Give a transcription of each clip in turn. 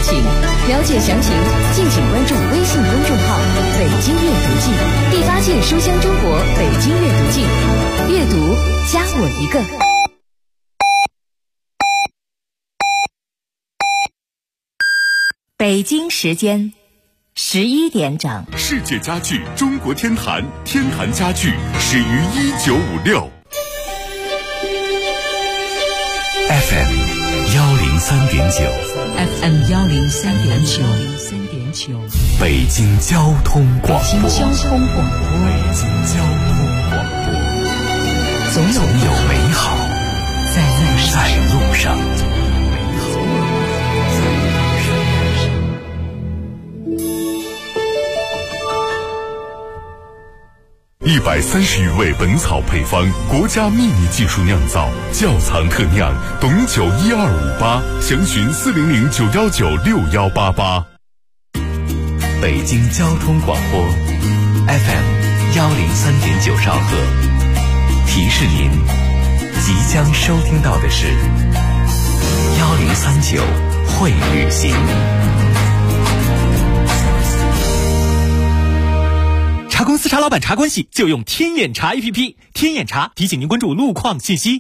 情。了解详情，敬请关注微信公众号“北京阅读记”，第8届书香中国北京阅读季，阅读加我一个。北京时间11点整。 世界家具中国天坛，天坛家具始于1956。FM 103.9，FM 103.9， 北京交通广播， 北京交通广播，总有美好在路上。 130余味本草配方，国家秘密技术酿造，窖藏特酿，董酒12588，详询400919688。 北京交通广播 FM 103.9兆赫，提示您即将收听到的是1039会旅行。 茶公司茶老板茶关系就用天眼查 APP， 天眼查提醒您关注路况信息。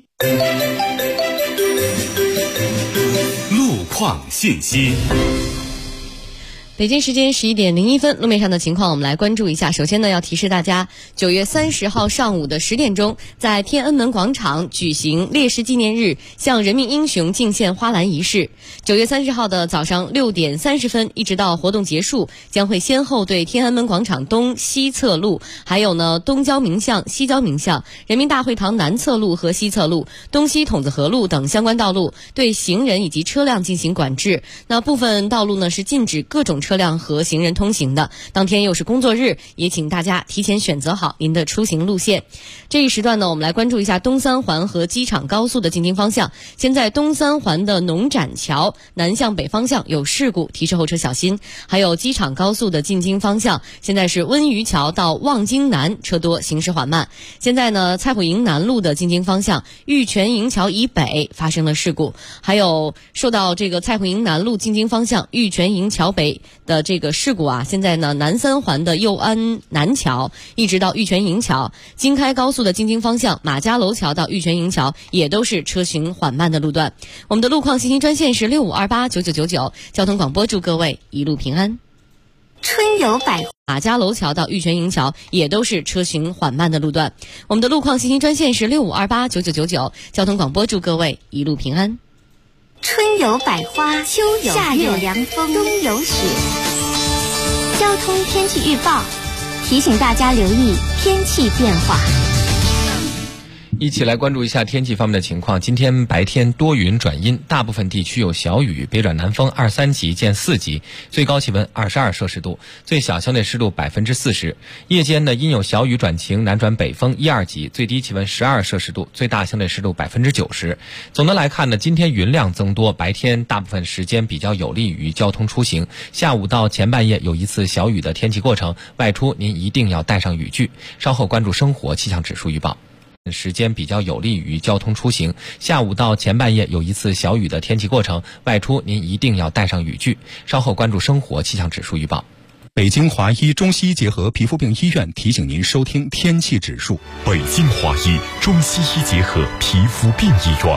路况信息。 北京时间11点01分，路面上的情况我们来关注一下。首先呢，要提示大家，9月30号上午的10点钟，在天安门广场举行烈士纪念日向人民英雄敬献花篮仪式。9月30号的早上6点30分，一直到活动结束，将会先后对天安门广场东西侧路，还有呢东郊民巷、西郊民巷、人民大会堂南侧路和西侧路、东西筒子河路等相关道路对行人以及车辆进行管制。那部分道路呢是禁止各种车辆和行人通行的。当天又是工作日，也请大家提前选择好您的出行路线。这一时段呢，我们来关注一下东三环和机场高速的进京方向。现在东三环的农展桥南向北方向有事故，提示后车小心。还有机场高速的进京方向，现在是温榆桥到望京南车多，行驶缓慢。现在呢，蔡虎营南路的进京方向玉泉营桥以北发生了事故，还有受到这个蔡虎营南路进京方向玉泉营桥北的这个事故啊，现在呢南三环的右安南桥一直到玉泉营桥，京开高速的进京方向马家楼桥到玉泉营桥也都是车行缓慢的路段。我们的路况信息专线是65289999，交通广播祝各位一路平安。 春有百马家楼桥到玉泉营桥也都是车行缓慢的路段。我们的路况信息专线是65289999，交通广播祝各位一路平安。 春有百花，秋有夏有凉风，冬有雪。交通天气预报提醒大家留意天气变化。 一起来关注一下天气方面的情况。今天白天多云转阴，大部分地区有小雨，北转南风2、3级见4级，最高气温22摄氏度，最小相对湿度40%。夜间呢，阴有小雨转晴，南转北风1、2级，最低气温12摄氏度，最大相对湿度90%。总的来看呢，今天云量增多，白天大部分时间比较有利于交通出行，下午到前半夜有一次小雨的天气过程，外出您一定要带上雨具。稍后关注生活气象指数预报。时间比较有利于交通出行，下午到前半夜有一次小雨的天气过程，外出您一定要带上雨具。稍后关注生活气象指数预报。 北京华医中西医结合皮肤病医院提醒您收听天气指数。 北京华医中西医结合皮肤病医院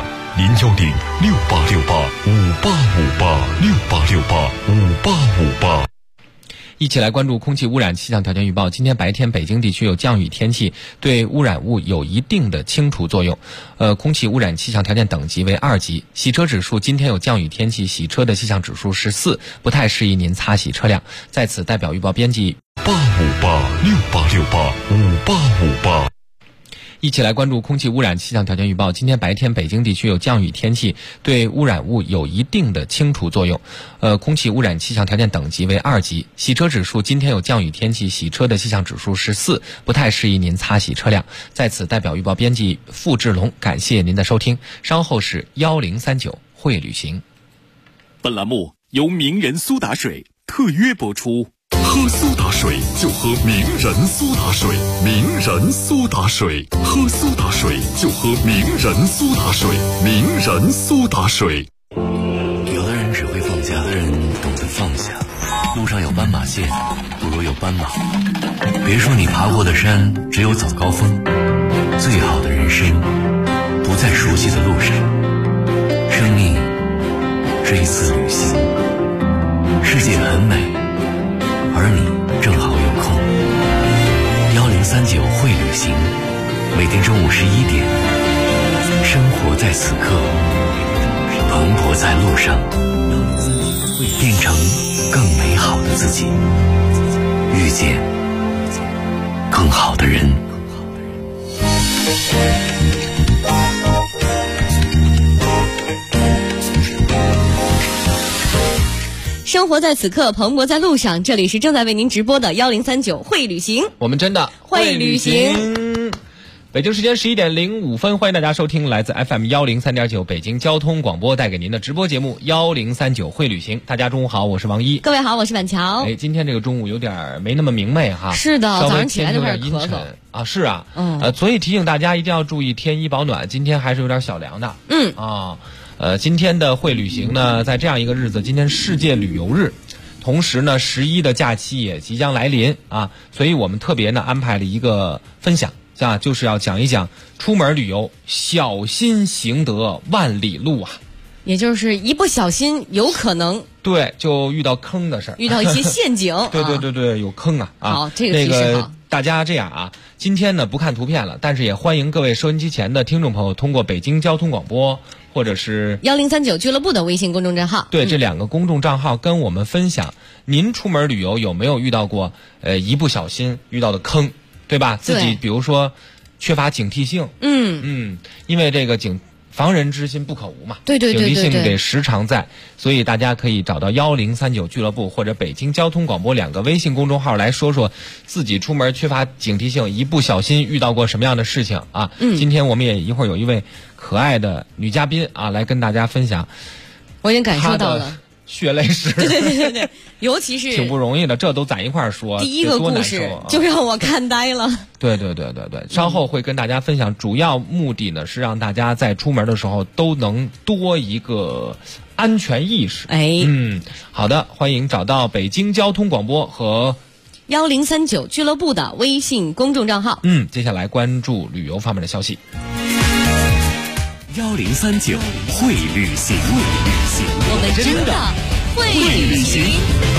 ，0106868585858，68685858。 一起来关注空气污染气象条件预报。今天白天北京地区有降雨天气，对污染物有一定的清除作用。空气污染气象条件等级为2级。洗车指数今天有降雨天气，洗车的气象指数是4，不太适宜您擦洗车辆。在此代表预报编辑 858686858。 一起来关注空气污染气象条件预报。今天白天北京地区有降雨天气，对污染物有一定的清除作用。空气污染气象条件等级为2级。洗车指数今天有降雨天气，洗车的气象指数是4，不太适宜您擦洗车辆。在此代表预报编辑付志龙，感谢您的收听。稍后是1039会旅行。 本栏目由名人苏打水特约播出。喝苏打水就喝名人苏打水，名人苏打水，喝苏打水就喝名人苏打水，名人苏打水。 有的人只会放假的人懂得放下，路上有斑马线，不如有斑马。别说你爬过的山只有早高峰，最好的人生不在熟悉的路上。生命是一次旅行，世界很美，而你正好有空。1039会旅行，每天中午11点，生活在此刻，蓬勃在路上，变成更美好的自己，遇见更好的人。 生活在此刻，蓬勃在路上。这里是正在为您直播的1039会旅行， 我们真的会旅行。 北京时间11点05分，欢迎大家收听来自 FM 103.9北京交通广播带给您的直播节目1039会旅行。大家中午好，我是王一。 各位好，我是板桥。 今天这个中午有点没那么明媚哈。 是的，早上起来就开始阴沉啊，是啊，所以提醒大家一定要注意添衣保暖。今天还是有点小凉的。今天的会旅行呢，在这样一个日子，今天世界旅游日，同时呢11的假期也即将来临啊，所以我们特别呢安排了一个分享。就是要讲一讲出门旅游小心行得万里路啊， 也就是一不小心有可能对就遇到坑的事儿， 遇到一些陷阱。 对，有坑啊！ 好，这个提示好。 大家这样啊，今天呢不看图片了，但是也欢迎各位收音机前的听众朋友通过北京交通广播或者是 1039俱乐部的微信公众账号， 对，这两个公众账号跟我们分享，您出门旅游有没有遇到过一不小心遇到的坑？对吧？自己比如说缺乏警惕性，因为这个防人之心不可无嘛， 对， 警惕性得时常在，所以大家可以找到1039俱乐部或者北京交通广播两个微信公众号来说说自己出门缺乏警惕性，一不小心遇到过什么样的事情啊。今天我们也一会儿有一位可爱的女嘉宾啊来跟大家分享， 我已经感受到了血泪史， 对，尤其是挺不容易的，这都攒一块儿说。 第一个故事就让我看呆了。 对，稍后会跟大家分享，主要目的呢是让大家在出门的时候都能多一个安全意识。好的，欢迎找到北京交通广播和 1039俱乐部的微信公众账号。 接下来关注旅游方面的消息。 1039会旅行， 我们真的会旅行。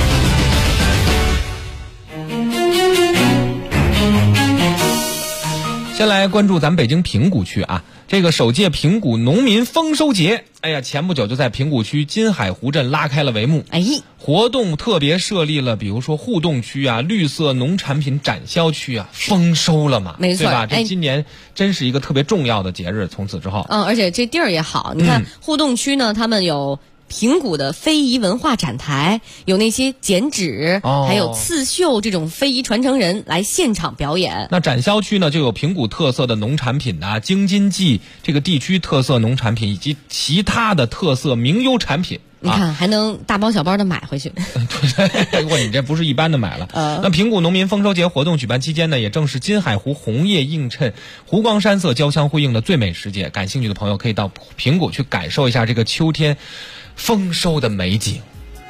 先来关注咱们北京平谷区啊，这个首届平谷农民丰收节，前不久就在平谷区金海湖镇拉开了帷幕。活动特别设立了，比如说互动区啊、绿色农产品展销区啊，丰收了嘛， 没错， 对吧？这今年真是一个特别重要的节日，从此之后， 而且这地儿也好，你看互动区呢，他们有平谷的非遗文化展台，有那些剪纸，还有刺绣这种非遗传承人来现场表演。 那展销区呢，就有平谷特色的农产品啊、京津冀这个地区特色农产品以及其他的特色名优产品。 你看，还能大包小包的买回去。 对，你这不是一般的买了。那平谷农民丰收节活动举办期间呢，也正是金海湖红叶映衬、湖光山色交相辉映的最美时节。感兴趣的朋友可以到平谷去感受一下这个秋天丰收的美景。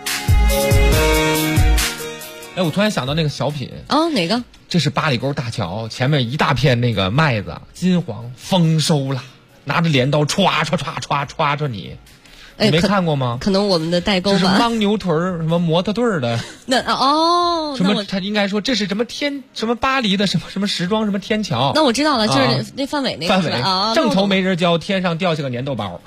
我突然想到那个小品。 哪个？ 这是八里沟大桥前面一大片那个麦子金黄，丰收了，拿着镰刀歘着你。你没看过吗？ 可能我们的代沟吧。 这是牦牛腿儿，什么模特队儿的。什么？他应该说这是什么巴黎的什么时装什么天桥。 那我知道了，就是那范伟那个。 范伟正愁没人教，天上掉下个粘豆包。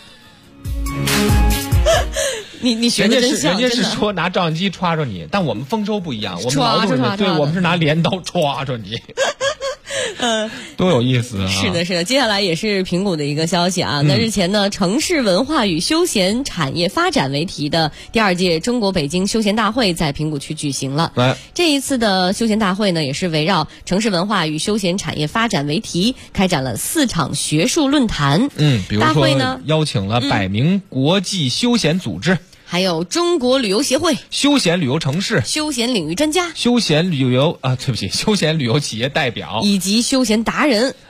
你学的真像。 人家是说拿照相机歘着你，但我们丰收不一样，我们劳动人，对，我们是拿镰刀歘着你。多有意思啊！ 是的。接下来也是平谷的一个消息啊。那日前呢，城市文化与休闲产业发展为题的第2届中国北京休闲大会在平谷区举行了。这一次的休闲大会呢，也是围绕城市文化与休闲产业发展为题，开展了4场学术论坛。 比如说大会呢，邀请了100名国际休闲组织。 还有中国旅游协会、 休闲旅游城市、 休闲领域专家、 休闲旅游企业代表以及休闲达人。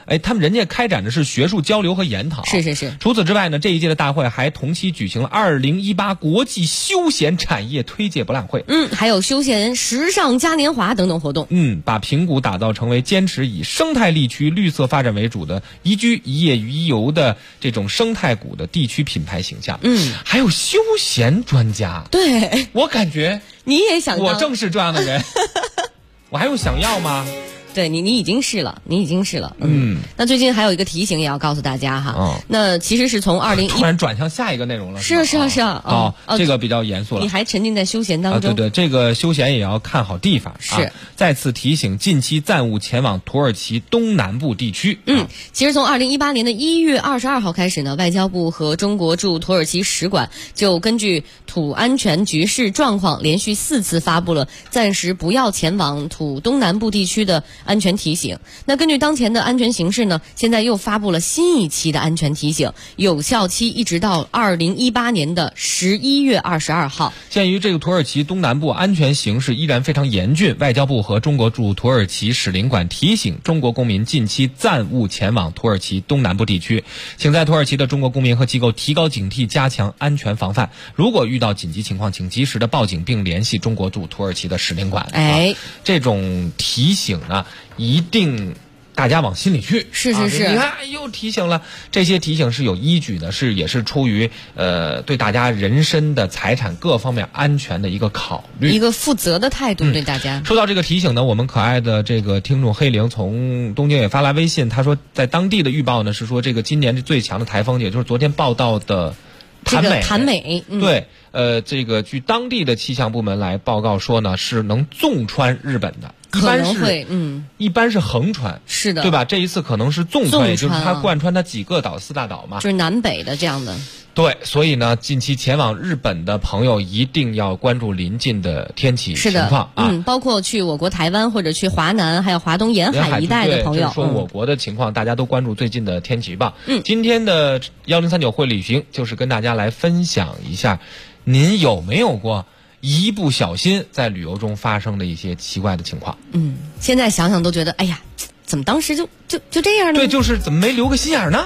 他们人家开展的是学术交流和研讨。 是。 除此之外呢，这一届的大会还同期举行了2018国际休闲产业推介博览会。 还有休闲时尚嘉年华等等活动。 把平谷打造成为坚持以生态绿区绿色发展为主的宜居一业一游的这种生态谷的地区品牌形象。还有休闲专家。 对， 我感觉你也想当， 我正是这样的人。我还有想要吗？ 对，你已经是了。那最近还有一个提醒也要告诉大家哈。那其实是从突然转向下一个内容了。 是啊。 这个比较严肃了。 你还沉浸在休闲当中。 对，这个休闲也要看好地方。 是。 再次提醒，近期暂勿前往土耳其东南部地区。 其实从2018年的1月22号开始呢，外交部和中国驻土耳其使馆就根据土安全局势状况，连续4次发布了暂时不要前往土东南部地区的安全提醒。那根据当前的安全形势呢，现在又发布了新一期的安全提醒，有效期一直到2018年的11月22号。 鉴于这个土耳其东南部安全形势依然非常严峻，外交部和中国驻土耳其使领馆提醒中国公民近期暂勿前往土耳其东南部地区，请在土耳其的中国公民和机构提高警惕，加强安全防范。如果遇到紧急情况，请及时的报警并联系中国驻土耳其的使领馆。这种提醒呢，一定大家往心里去。 是。 你看又提醒了，这些提醒是有依据的，也是出于对大家人身的财产各方面安全的一个考虑， 一个负责的态度对大家。 说到这个提醒呢，我们可爱的这个听众黑灵从东京也发来微信，他说在当地的预报呢是说这个今年最强的台风，也就是昨天报道的潭美。 对，这个据当地的气象部门来报告说呢，是能纵穿日本的。一般是横穿， 是的， 对吧？这一次可能是纵穿，也就是它贯穿它几个岛，4大岛嘛， 就是南北的这样的。 对，所以呢，近期前往日本的朋友一定要关注临近的天气情况包括去我国台湾或者去华南还有华东沿海一带的朋友。 说我国的情况，大家都关注最近的天气预报。今天的1039会旅行就是跟大家来分享一下，您有没有过一不小心在旅游中发生的一些奇怪的情况？ 现在想想都觉得，哎呀，怎么当时就这样呢？ 对，就是怎么没留个心眼呢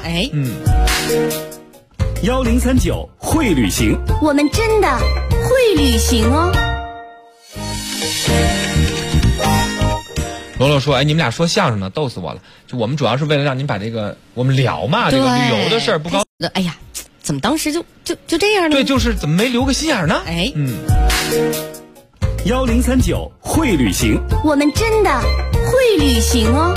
？1039会旅行， 我们真的会旅行哦。 罗罗说：“你们俩说相声呢，逗死我了！就我们主要是为了让您把这个我们聊嘛，这个旅游的事儿不高。 哎呀，怎么当时就这样呢？ 对，就是怎么没留个心眼呢 ？1039会旅行， 我们真的会旅行哦。”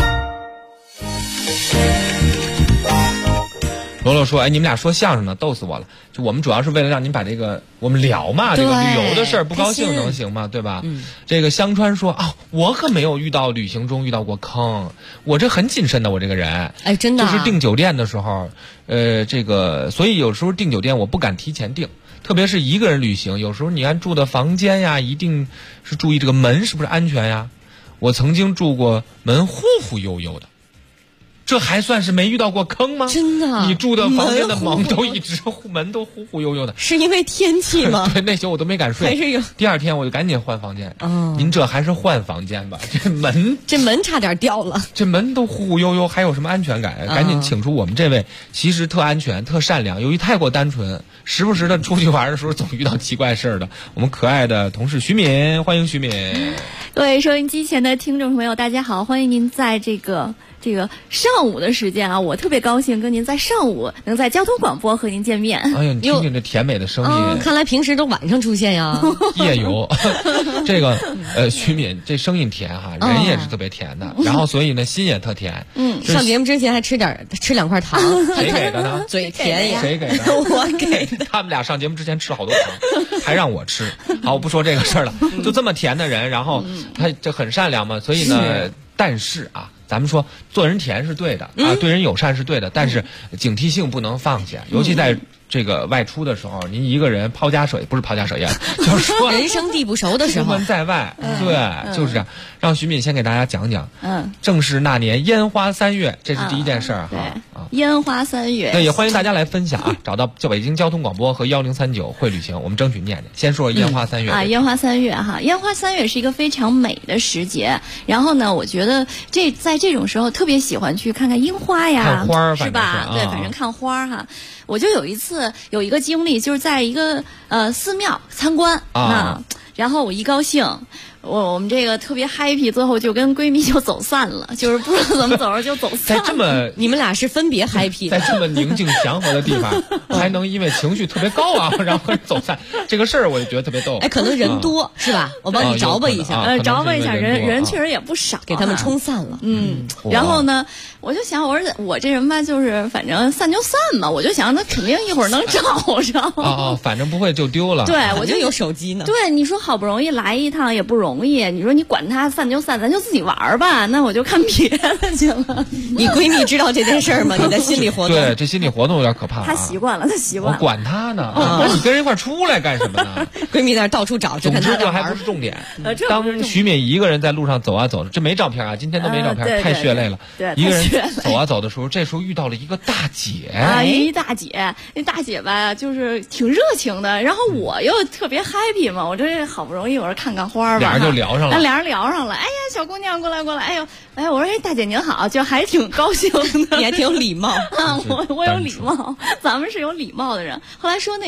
罗罗说：“你们俩说相声呢，逗死我了！就我们主要是为了让您把这个我们聊嘛，这个旅游的事儿不高兴能行吗？对吧？”这个香川说：“我可没有旅行中遇到过坑，我这很谨慎的，我这个人， 真的， 就是订酒店的时候，所以有时候订酒店我不敢提前订，特别是一个人旅行，有时候你看住的房间呀，一定是注意这个门是不是安全呀。我曾经住过门忽忽悠悠的。”这还算是没遇到过坑吗？ 真的， 你住的房间的门都一直门都忽忽悠悠的， 是因为天气吗？ 对，那些我都没敢睡。 还是有。 第二天我就赶紧换房间。您这还是换房间吧，这门差点掉了， 这门都忽忽悠悠，还有什么安全感？赶紧请出我们这位，其实特安全、特善良，由于太过单纯，时不时的出去玩的时候总遇到奇怪事的。我们可爱的同事徐敏，欢迎徐敏。 各位收音机前的听众朋友，大家好，欢迎您在这个上午的时间啊，我特别高兴跟您在上午能在交通广播和您见面。 哎呀，你听听这甜美的声音， 看来平时都晚上出现呀。 夜游，这个徐敏这声音甜哈，人也是特别甜的，然后所以呢心也特甜。 上节目之前还吃2块糖， 谁给的呢？ 嘴甜呀。 谁给的？ 我给的。 他们俩上节目之前吃了好多糖，还让我吃。好，我不说这个事儿了。就这么甜的人，然后他这很善良嘛，所以呢，但是啊。咱们说做人甜是对的啊，对人友善是对的，但是警惕性不能放下，尤其在这个外出的时候，您一个人不是抛家舍业，就是说人生地不熟的时候， 出门在外，对，就是这样。让徐敏先给大家讲讲，正是那年烟花3月，这是第一件事儿哈。 烟花3月， 对，也欢迎大家来分享啊，找到就北京交通广播和1039会旅行，我们争取念念。先说烟花3月烟花3月哈，烟花3月是一个非常美的时节。然后呢，我觉得在这种时候特别喜欢去看看樱花呀， 看花是吧？对，反正看花哈。我就有一次有一个经历，就是在一个寺庙参观然后我一高兴。我们这个特别 happy， 最后就跟闺蜜就走散了，就是不知道怎么走着就走散了。 在这么你们俩是分别 happy， 在这么宁静祥和的地方，还能因为情绪特别高昂，然后走散，这个事儿我就觉得特别逗。 可能人多是吧？我帮你着吧一下， 着吧一下，人确实也不少， 给他们冲散了。 然后呢，我就想，我说我这人吧，就是反正散就散嘛，我就想那肯定一会儿能找着。 反正不会就丢了。 对，我就有手机呢。 对，你说好不容易来一趟也不容易。你说你管他散就散，咱就自己玩吧。那我就看别的去了。 你闺蜜知道这件事儿吗？你的心理活动？ 对，这心理活动有点可怕。 她习惯了，她习惯了。 我管他呢，你跟人一块出来干什么呢？ 闺蜜在那到处找， 总之这还不是重点。当徐敏一个人在路上走啊走，这没照片啊，今天都没照片，太血泪了。 对， 一个人走啊走的时候，这时候遇到了一个大姐一大姐，那大姐吧，就是挺热情的。然后我又特别 happy 嘛，我这好不容易我说看看花吧， 俩人就聊上了。 聊上了，哎呀，小姑娘过来，哎呦，哎，我说大姐您好，就还挺高兴的， 你还挺有礼貌啊，我有礼貌，咱们是有礼貌的人。后来说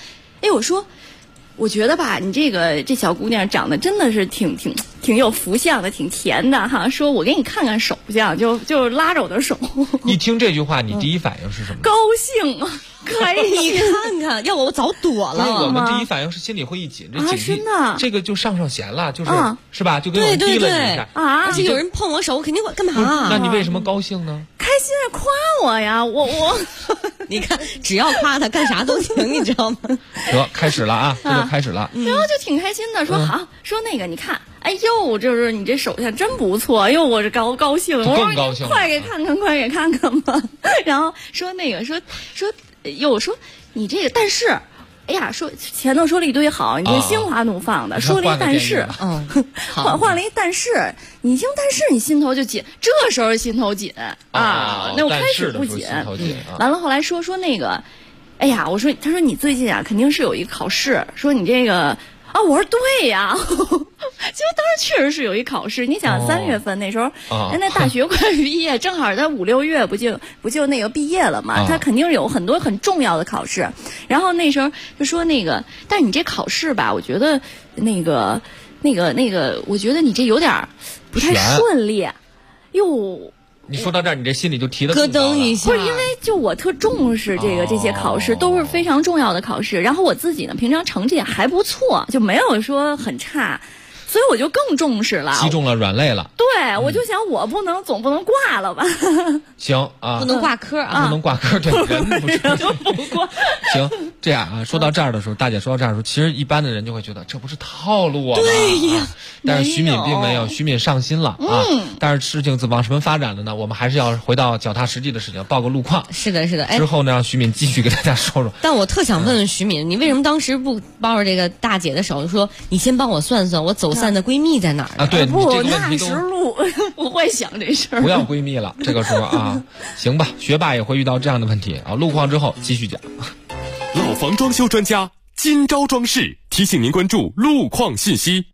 我觉得吧，你这小姑娘长得真的是挺有福相的，挺甜的哈。说我给你看看手相，就拉着我的手。 一听这句话，你第一反应是什么？ 高兴啊！ 你看看，要我早躲了。 我们第一反应是心里会一紧，这警惕， 这个就上弦了，是吧？就给我踢了你一下而且有人碰我手，我肯定干嘛？ 那你为什么高兴呢？ 开心是夸我呀，我你看，只要夸他，干啥都行，你知道吗？ 得开始了啊，这就开始了。 然后就挺开心的，说好，说那个你看。哎呦，就是你这手相真不错，哎呦，我这高兴，我更高兴， 快给看看吧。然后说那个说你这个，但是，哎呀，说前头说了一堆好，你这心花怒放的，说了一但是，换了一但是，你听但是你心头就紧，这时候心头紧啊，那我开始不紧，完了后来说那个，哎呀，他说你最近啊肯定是有一考试，说你这个。我说对呀，其实当时确实是有一考试。你想3月份那时候，那大学快毕业，正好在5、6月不就那个毕业了嘛？他肯定有很多很重要的考试。然后那时候就说那个，但是你这考试吧，我觉得那个，我觉得你这有点不太顺利。哟。 你说到这儿，你这心里就提了咯噔一下。 不是因为就我特重视这些考试，都是非常重要的考试。然后我自己呢，平常成绩也还不错，就没有说很差。所以我就更重视了， 击中了软肋了。 对，我就想我总不能挂了吧？ 行啊， 不能挂科啊， 不能挂科，对，人不挂。 行，这样啊，说到这儿的时候，大姐说到这儿的时候，其实一般的人就会觉得这不是套路啊。 对呀， 但是徐敏并没有，徐敏上心了啊。但是事情往什么发展的呢？我们还是要回到脚踏实地的事情，报个路况。 是的， 之后呢，让徐敏继续给大家说说。 但我特想问问徐敏，你为什么当时不抱着这个大姐的手，说你先帮我算算，我走散的闺蜜在哪儿啊？对， 不，那时路不会想这事儿。 不要闺蜜了，这个时候啊，行吧，学霸也会遇到这样的问题啊。路况之后继续讲。 老房装修专家今朝装饰提醒您关注路况信息。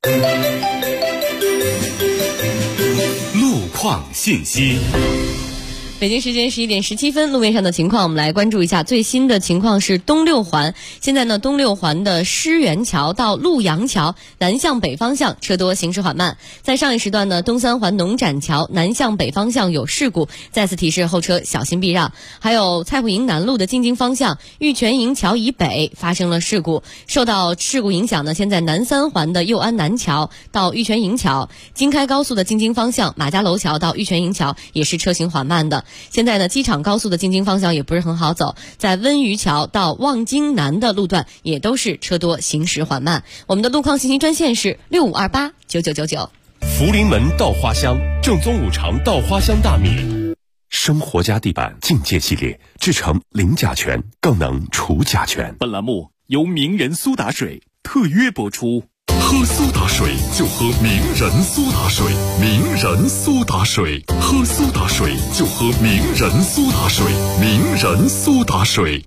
路况信息。 北京时间11点17分，路面上的情况我们来关注一下。最新的情况是东六环，现在呢东六环的狮园桥到陆阳桥南向北方向车多，行驶缓慢。在上一时段呢，东三环农展桥南向北方向有事故，再次提示后车小心避让。还有蔡浦营南路的进京方向玉泉营桥以北发生了事故，受到事故影响呢，现在南三环的右安南桥到玉泉营桥，京开高速的进京方向马家楼桥到玉泉营桥也是车行缓慢的。现在呢，机场高速的进京方向也不是很好走，在温榆桥到望京南的路段也都是车多，行驶缓慢。我们的路况信息专线是65289999。 福临门稻花香，正宗五常稻花香大米。 生活家地板境界系列制成零甲醛，更能除甲醛。 本栏目由名人苏打水特约播出。 喝苏打水就喝名人苏打水，名人苏打水，喝苏打水就喝名人苏打水，名人苏打水。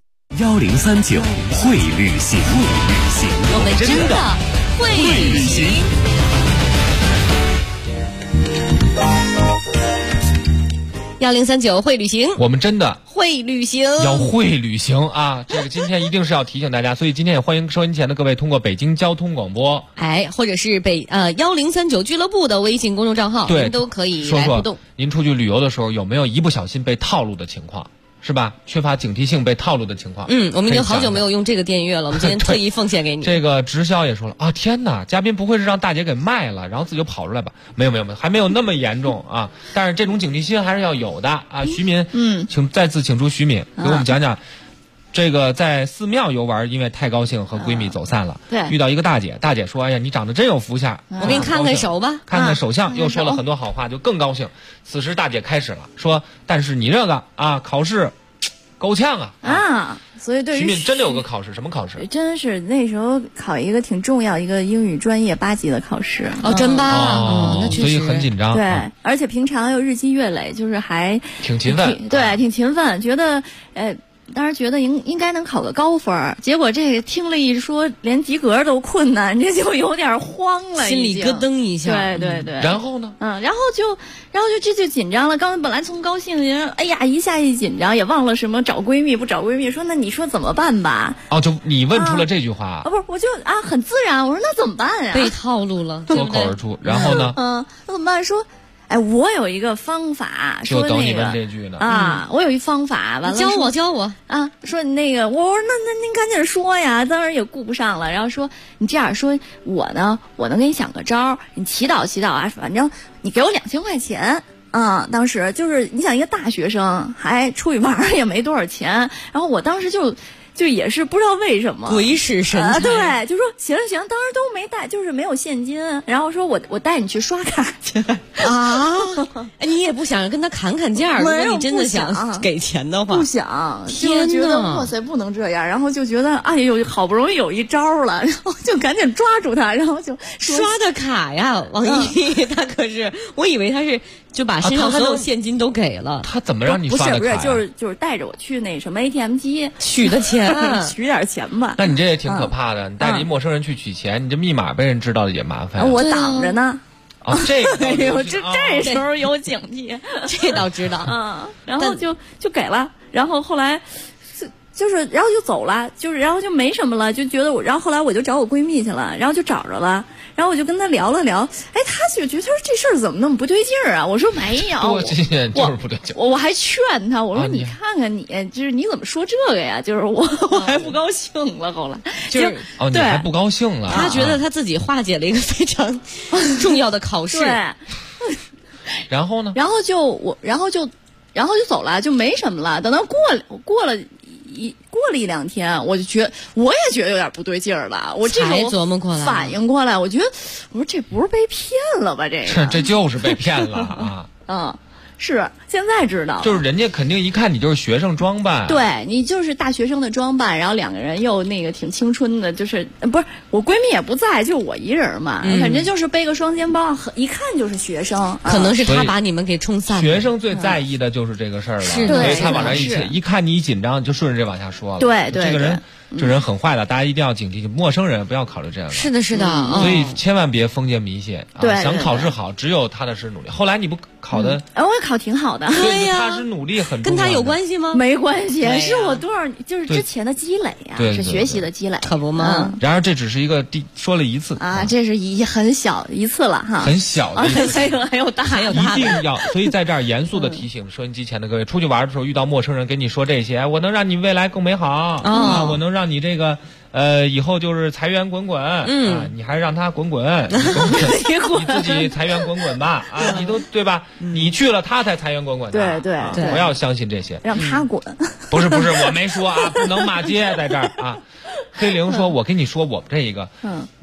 1039会旅行， 我们真的会旅行。1039会旅行， 我们真的会旅行， 要会旅行啊！这个今天一定是要提醒大家，所以今天也欢迎收音前的各位通过北京交通广播， 或者是1039俱乐部的微信公众账号，您都可以来互动。 您出去旅游的时候有没有一不小心被套路的情况？是吧？缺乏警惕性被套路的情况。 我们已经好久没有用这个电乐了，我们今天特意奉献给你。 这个直销也说了啊，天哪，嘉宾不会是让大姐给卖了，然后自己就跑出来吧？没有，还没有那么严重啊。但是这种警惕心还是要有的啊。徐敏，请再次请出徐敏给我们讲讲。这个在寺庙游玩，因为太高兴和闺蜜走散了， 对， 遇到一个大姐，大姐说：“哎呀，你长得真有福相， 我给你看看手吧， 看看手相。”又说了很多好话，就更高兴。此时大姐开始了，说：“但是你这个啊，考试够呛啊！ 所以对于徐敏真的有个考试，什么考试？ 真是那时候考一个挺重要一个英语专业8级的考试真吧？那确实， 所以很紧张。 对，而且平常又日积月累，就是还挺勤奋， 对，挺勤奋，觉得当时觉得应该能考个高分，结果这听了一说连及格都困难，这就有点慌了， 心里咯噔一下。 对。 然后呢？ 然后就这就紧张了。刚才本来从高兴，哎呀，一下一紧张，也忘了什么找闺蜜不找闺蜜，说那你说怎么办吧？ 就你问出了这句话不是，我就很自然，我说那怎么办呀？ 被套路了， 脱口而出。然后呢？ 那怎么办？说。我有一个方法，说就等你问这句呢我有一方法，完了教我啊！说你那个，我说那您赶紧说呀，当然也顾不上了。然后说你这样说，我能给你想个招，你祈祷祈祷啊，反正你给我2000块钱。当时就是你想一个大学生还出去玩也没多少钱，然后我当时就也是不知道为什么鬼使神差， 对，就说行，当时都没带，就是没有现金，然后说我带你去刷卡去你也不想跟他砍价，如果你真的想给钱的话， 不想， 天哪， 觉得哇塞不能这样，然后就觉得哎呦好不容易有一招了，然后就赶紧抓住他，然后就刷的卡呀，王毅他可是，我以为他是就把身上所有现金都给了， 他怎么让你刷的卡？ 不是，就是带着我去那什么 ATM 机取的钱。 取点钱吧。 那你这也挺可怕的，你带着一陌生人去取钱，你这密码被人知道了也麻烦。 我挡着呢。 这个这时候有警惕， 这倒知道。 然后就给了，然后后来就是然后就走了，然后就没什么了，就觉得然后后来我就找我闺蜜去了，然后就找着了。然后我就跟他聊了聊，他就觉得这事儿怎么那么不对劲儿啊？我说没有， 就是不对劲儿。 我还劝他，我说你看看你，就是你怎么说这个呀？就是我还不高兴了。后来就是你还不高兴了？ 他觉得他自己化解了一个非常重要的考试。 对。 然后呢？ 然后就走了，就没什么了。等到过了一两天，我也觉得有点不对劲儿了。我这才琢磨过来， 反应过来，我觉得我说这不是被骗了吧？ 这就是被骗了啊！ 是现在知道， 就是人家肯定一看你就是学生装扮， 对你就是大学生的装扮，然后两个人又那个挺青春的，就是不是我闺蜜也不在，就我一人嘛，反正就是背个双肩包，一看就是学生， 可能是他把你们给冲散了。 学生最在意的就是这个事儿了， 所以他往那一看你一紧张，就顺着这往下说了。 对， 这人很坏的，大家一定要警惕，陌生人不要考虑这个。 是的， 所以千万别封建迷信啊！想考试好，只有踏踏实实努力。后来你不考的？ 我也考挺好的。 对呀， 踏实努力很重要。 跟他有关系吗？ 没关系，是我多少就是之前的积累呀，是学习的积累， 可不吗？ 然而这只是一个说了一次啊，这是很小一次了哈， 很小的一次， 还有大， 一定要。所以在这儿严肃的提醒收音机前的各位，出去玩的时候遇到陌生人跟你说这些，我能让你未来更美好啊，我能让你这个。以后就是财源滚滚，你还让他滚滚，你自己财源滚滚吧，你都对吧？你去了，他才财源滚滚。 对， 不要相信这些， 让他滚。 不是，我没说啊，不能骂街在这儿啊。黑玲说：“我跟你说，我们这一个，那个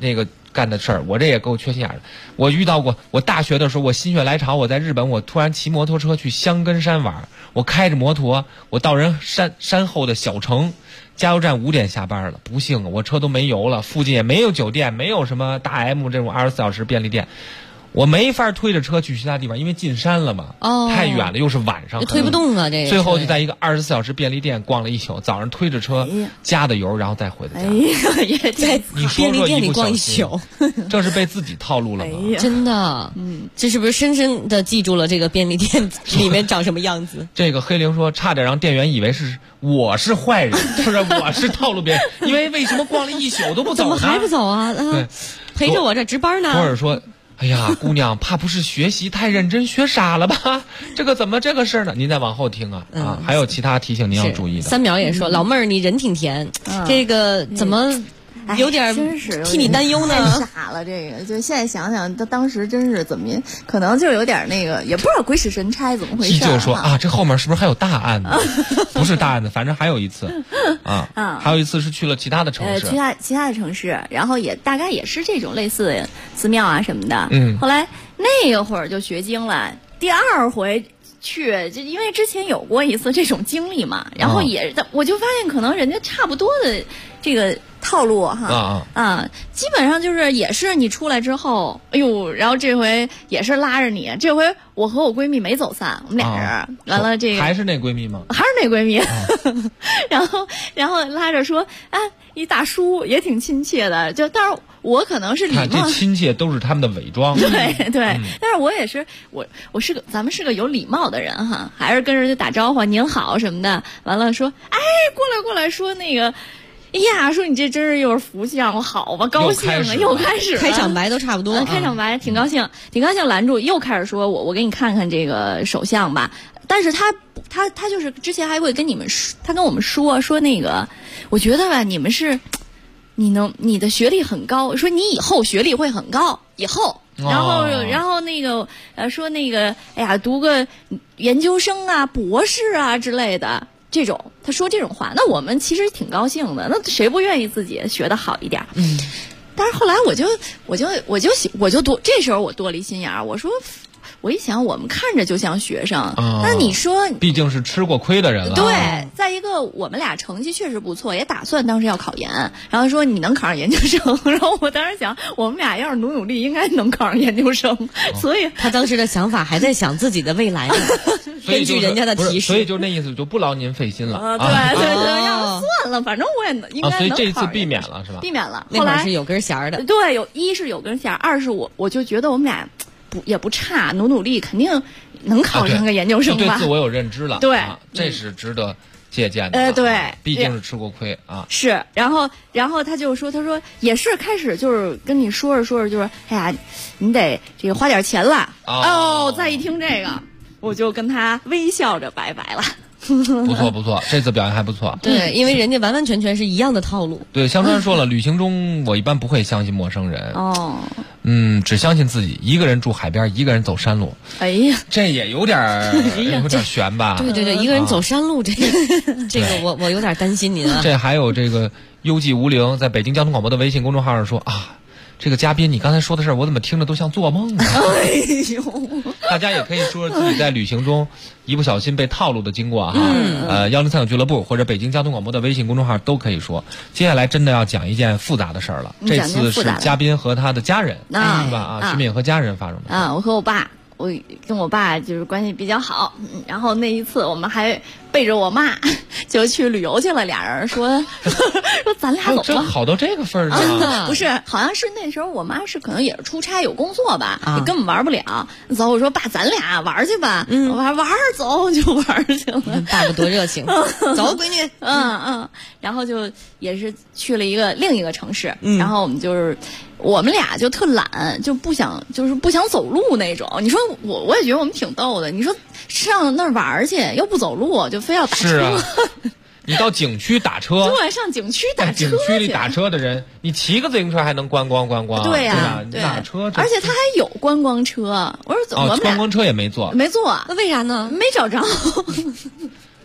干的事儿，我这也够缺心眼的。我遇到过，我大学的时候，我心血来潮，我在日本，我突然骑摩托车去箱根山玩，我开着摩托，我到人山后的小城，加油站5点下班了，不幸我车都没油了，附近也没有酒店，没有什么大 M 这种24小时便利店。我没法推着车去其他地方，因为进山了嘛，太远了，又是晚上， 推不动啊。这个最后就在一个24小时便利店逛了一宿，早上推着车加的油，然后再回的家。 也在便利店里逛一宿， 这是被自己套路了吗？ 真的，这是不是深深的记住了这个便利店里面长什么样子？ 这个黑灵说，差点让店员以为我是坏人，是我是套路别人，因为为什么逛了一宿都不走呢？ 怎么还不走啊？ 对， 陪着我这值班呢。 或者说。哎呀，姑娘，怕不是学习太认真学傻了吧？这个怎么这个事儿呢？您再往后听啊啊！还有其他提醒您要注意的。 3秒也说，老妹儿你人挺甜，这个怎么有点替你担忧呢？ 太傻了，这个就现在想想，当时真是怎么可能就有点那个，也不知道鬼使神差怎么回事。 就说啊，这后面是不是还有大案子？不是大案子，反正还有一次还有一次是去了其他的城市， 其他的城市，然后也大概也是这种类似的寺庙啊什么的。后来那个会儿就学精了，第2回去，就因为之前有过一次这种经历嘛，然后我就发现可能人家差不多的这个套路基本上就是也是你出来之后，哎呦，然后这回也是拉着你，这回我和我闺蜜没走散，我们俩人完了这个还是那闺蜜吗？ 还是那闺蜜，然后拉着说啊，一大叔也挺亲切的，就但是我可能是礼貌， 这亲切都是他们的伪装， 对，但是我也是我是个咱们是个有礼貌的人哈，还是跟人家打招呼您好什么的，完了说哎过来说那个。哎呀，说你这真是又是福相，我好吧，高兴啊，又开始开场白都差不多， 开场白挺高兴，拦住又开始说我给你看看这个手相吧，但是他就是之前还会跟你们说，他跟我们说那个，我觉得吧，你们是你的学历很高，说你以后学历会很高，以后。然后那个说那个哎呀，读个研究生啊、博士啊之类的。这种他说这种话，那我们其实挺高兴的，那谁不愿意自己学得好一点？但是后来我就多，这时候我多了一心眼儿，我一想，我们看着就像学生，那你说， 毕竟是吃过亏的人了。 对，再一个，我们俩成绩确实不错，也打算当时要考研，然后说你能考上研究生，然后我当时想，我们俩要是努力，应该能考上研究生。所以他当时的想法还在想自己的未来呢，根据人家的提示， 所以就那意思，就不劳您费心了。 对，要算了，反正我也应该能考。 所以这一次避免了是吧？ 避免了， 后来是有根弦儿的。 对，一是有根弦，二是我就觉得我们俩。也不差，努力肯定能考上个研究生吧。 对自我有认知了， 对， 这是值得借鉴的。 对， 毕竟是吃过亏啊。 是，然后他就说，他说也是开始就是跟你说着就是，哎呀，你得这个花点钱了。再一听这个，我就跟他微笑着拜拜了。 不错，这次表现还不错。 对，因为人家完完全全是一样的套路。 对，香川说了，旅行中我一般不会相信陌生人。只相信自己。一个人住海边，一个人走山路。 哎呀， 这也有点悬吧？ 对，一个人走山路，这个我有点担心您啊。 这还有这个幽寂无灵在北京交通广播的微信公众号上说啊。这个嘉宾，你刚才说的事儿，我怎么听着都像做梦呢？ 哎呦！ 大家也可以说说自己在旅行中一不小心被套路的经过哈。1039俱乐部或者北京交通广播的微信公众号都可以说。接下来真的要讲一件复杂的事儿了，这次是嘉宾和他的家人，是吧？徐敏和家人发生的。 我和我爸。我跟我爸就是关系比较好，然后那一次我们还背着我妈就去旅游去了，俩人说咱俩走吧。 真好到这个份儿上， 真的不是，好像是那时候我妈是可能也是出差有工作吧，也根本玩不了。走，我说爸，咱俩玩去吧，玩走就玩去了。 爸爸多热情，走，闺女， 然后就也是去了另一个城市，然后我们俩就特懒，就不想走路那种。你说我也觉得我们挺逗的。你说上那儿玩去又不走路，就非要打车。 是啊，你到景区打车， 对，上景区打车。 景区里打车的人，你骑个自行车还能观光。 对呀， 打车， 而且他还有观光车。我说怎么？ 观光车也没坐， 那为啥呢？没找着。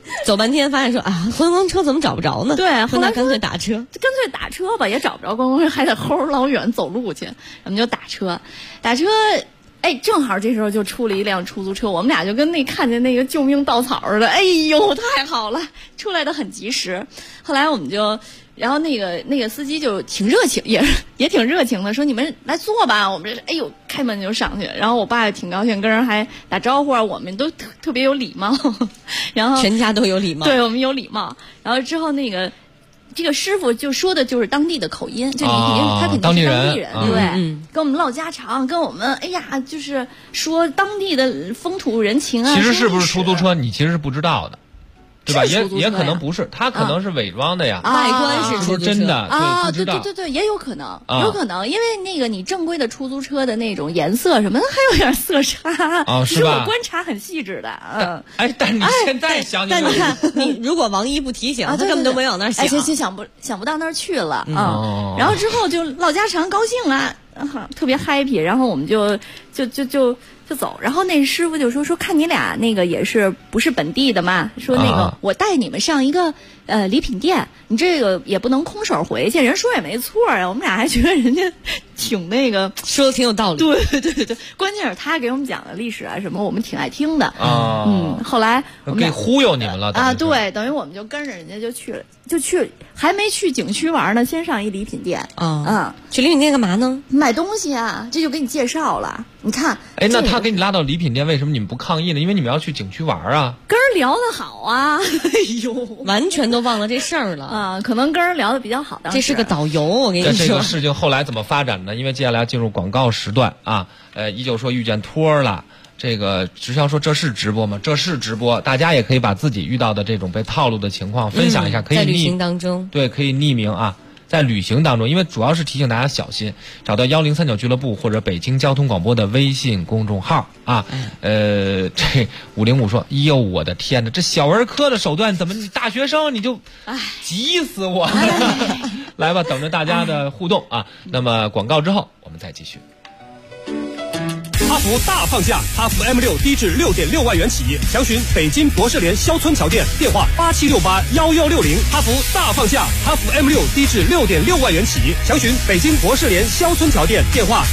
走半天发现说啊，观光车怎么找不着呢？ 对，后来干脆打车， 干脆打车吧，也找不着观光车，还得齁老远走路去，我们就打车。哎，正好这时候就出了一辆出租车，我们俩就跟看见那个救命稻草似的，哎呦，太好了，出来的很及时。后来我们就，然后那个司机就挺热情，也挺热情的，说你们来坐吧。我们这哎呦，开门就上去，然后我爸也挺高兴，跟人还打招呼啊，我们都特别有礼貌，然后全家都有礼貌， 对我们有礼貌。然后之后这个师傅就说的就是当地的口音，就他肯定是当地人，对，跟我们唠家常，跟我们哎呀，就是说当地的风土人情啊。 其实是不是出租车，你其实是不知道的。对吧？也可能不是，他可能是伪装的呀。 外观是出租车， 真的啊，对，也有可能，有可能，因为你正规的出租车的那种颜色什么的，还有点色差啊，是吧？ 我观察很细致的， 但是你现在想， 但你看，你如果王一不提醒，他根本都没往那儿想， 想不到那儿去了啊。然后之后就唠家常，高兴了，特别 happy， 然后我们就走，然后那师傅就说看你俩那个也是不是本地的嘛，说那个我带你们上一个礼品店，你这个也不能空手回去，人说也没错啊，我们俩还觉得人家挺那个说的挺有道理， 对，关键是他给我们讲的历史啊什么，我们挺爱听的后来我们给忽悠你们了啊，对，等于我们就跟着人家就去，还没去景区玩呢，先上一礼品店去礼品店干嘛呢？ 买东西啊，这就给你介绍了，你看， 哎，那他给你拉到礼品店，为什么你们不抗议呢？因为你们要去景区玩啊， 跟人聊得好啊，哎呦， 完全都忘了这事儿了啊，可能跟人聊得比较好， 这是个导游，我跟你说。 这个事情后来怎么发展呢？因为接下来要进入广告时段啊，依旧说遇见托了。这个直销说这是直播吗？这是直播，大家也可以把自己遇到的这种被套路的情况分享一下，可以在旅行当中， 对，可以匿名啊，在旅行当中，因为主要是提醒大家小心，找到1039俱乐部或者北京交通广播的微信公众号啊。这505说，哎呦我的天哪，这小儿科的手段怎么你大学生你就急死我了？来吧，等着大家的互动啊。那么广告之后我们再继续。 哈弗大放价，哈弗 M6低至6.6万元起，详询北京博士联肖村桥店，电话87681160。哈弗大放价，哈弗 M6低至6.6万元起，详询北京博士联肖村桥店，电话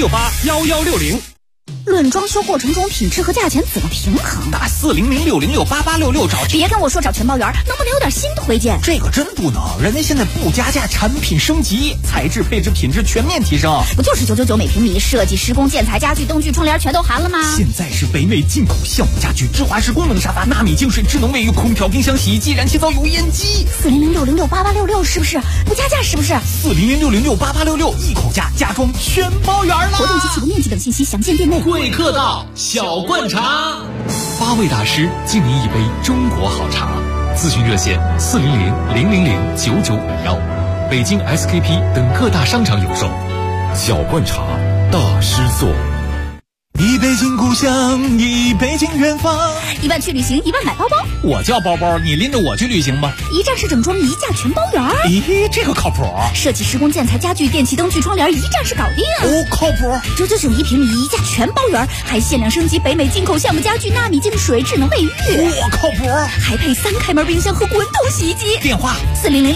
87681160。 论装修过程中品质和价钱怎么平衡？ 打40060688866找。 别跟我说找全包圆，能不能有点新推荐？ 这个真不能，人家现在不加价，产品升级，材质配置品质全面提升。 不就是999每平米，设计施工建材家具灯具窗帘全都含了吗？ 现在是北美进口项目家具，芝华士功能沙发，纳米净水智能卫浴，空调冰箱洗衣机，燃气灶油烟机。 40060688866是不是？不加价是不是 ？40060688866一口价，家装全包圆了。 活动及启动面积等信息详见店内。 贵客到，小灌茶，8位大师敬您一杯中国好茶。咨询热线40000009951，北京 SKP 等各大商场有售。 小灌茶，大师做。 一杯敬故乡，一杯敬远方。 1万去旅行，1万买包包。 我叫包包，你拎着我去旅行吧。 一站式整装，一价全包圆。 咦，这个靠谱。 设计施工建材家具电器灯具窗帘一站式搞定。 哦，靠谱。 999一平米，一价全包圆，还限量升级北美进口项目家具，纳米净水智能卫浴。 我靠谱。 还配3开门冰箱和滚筒洗衣机。 电话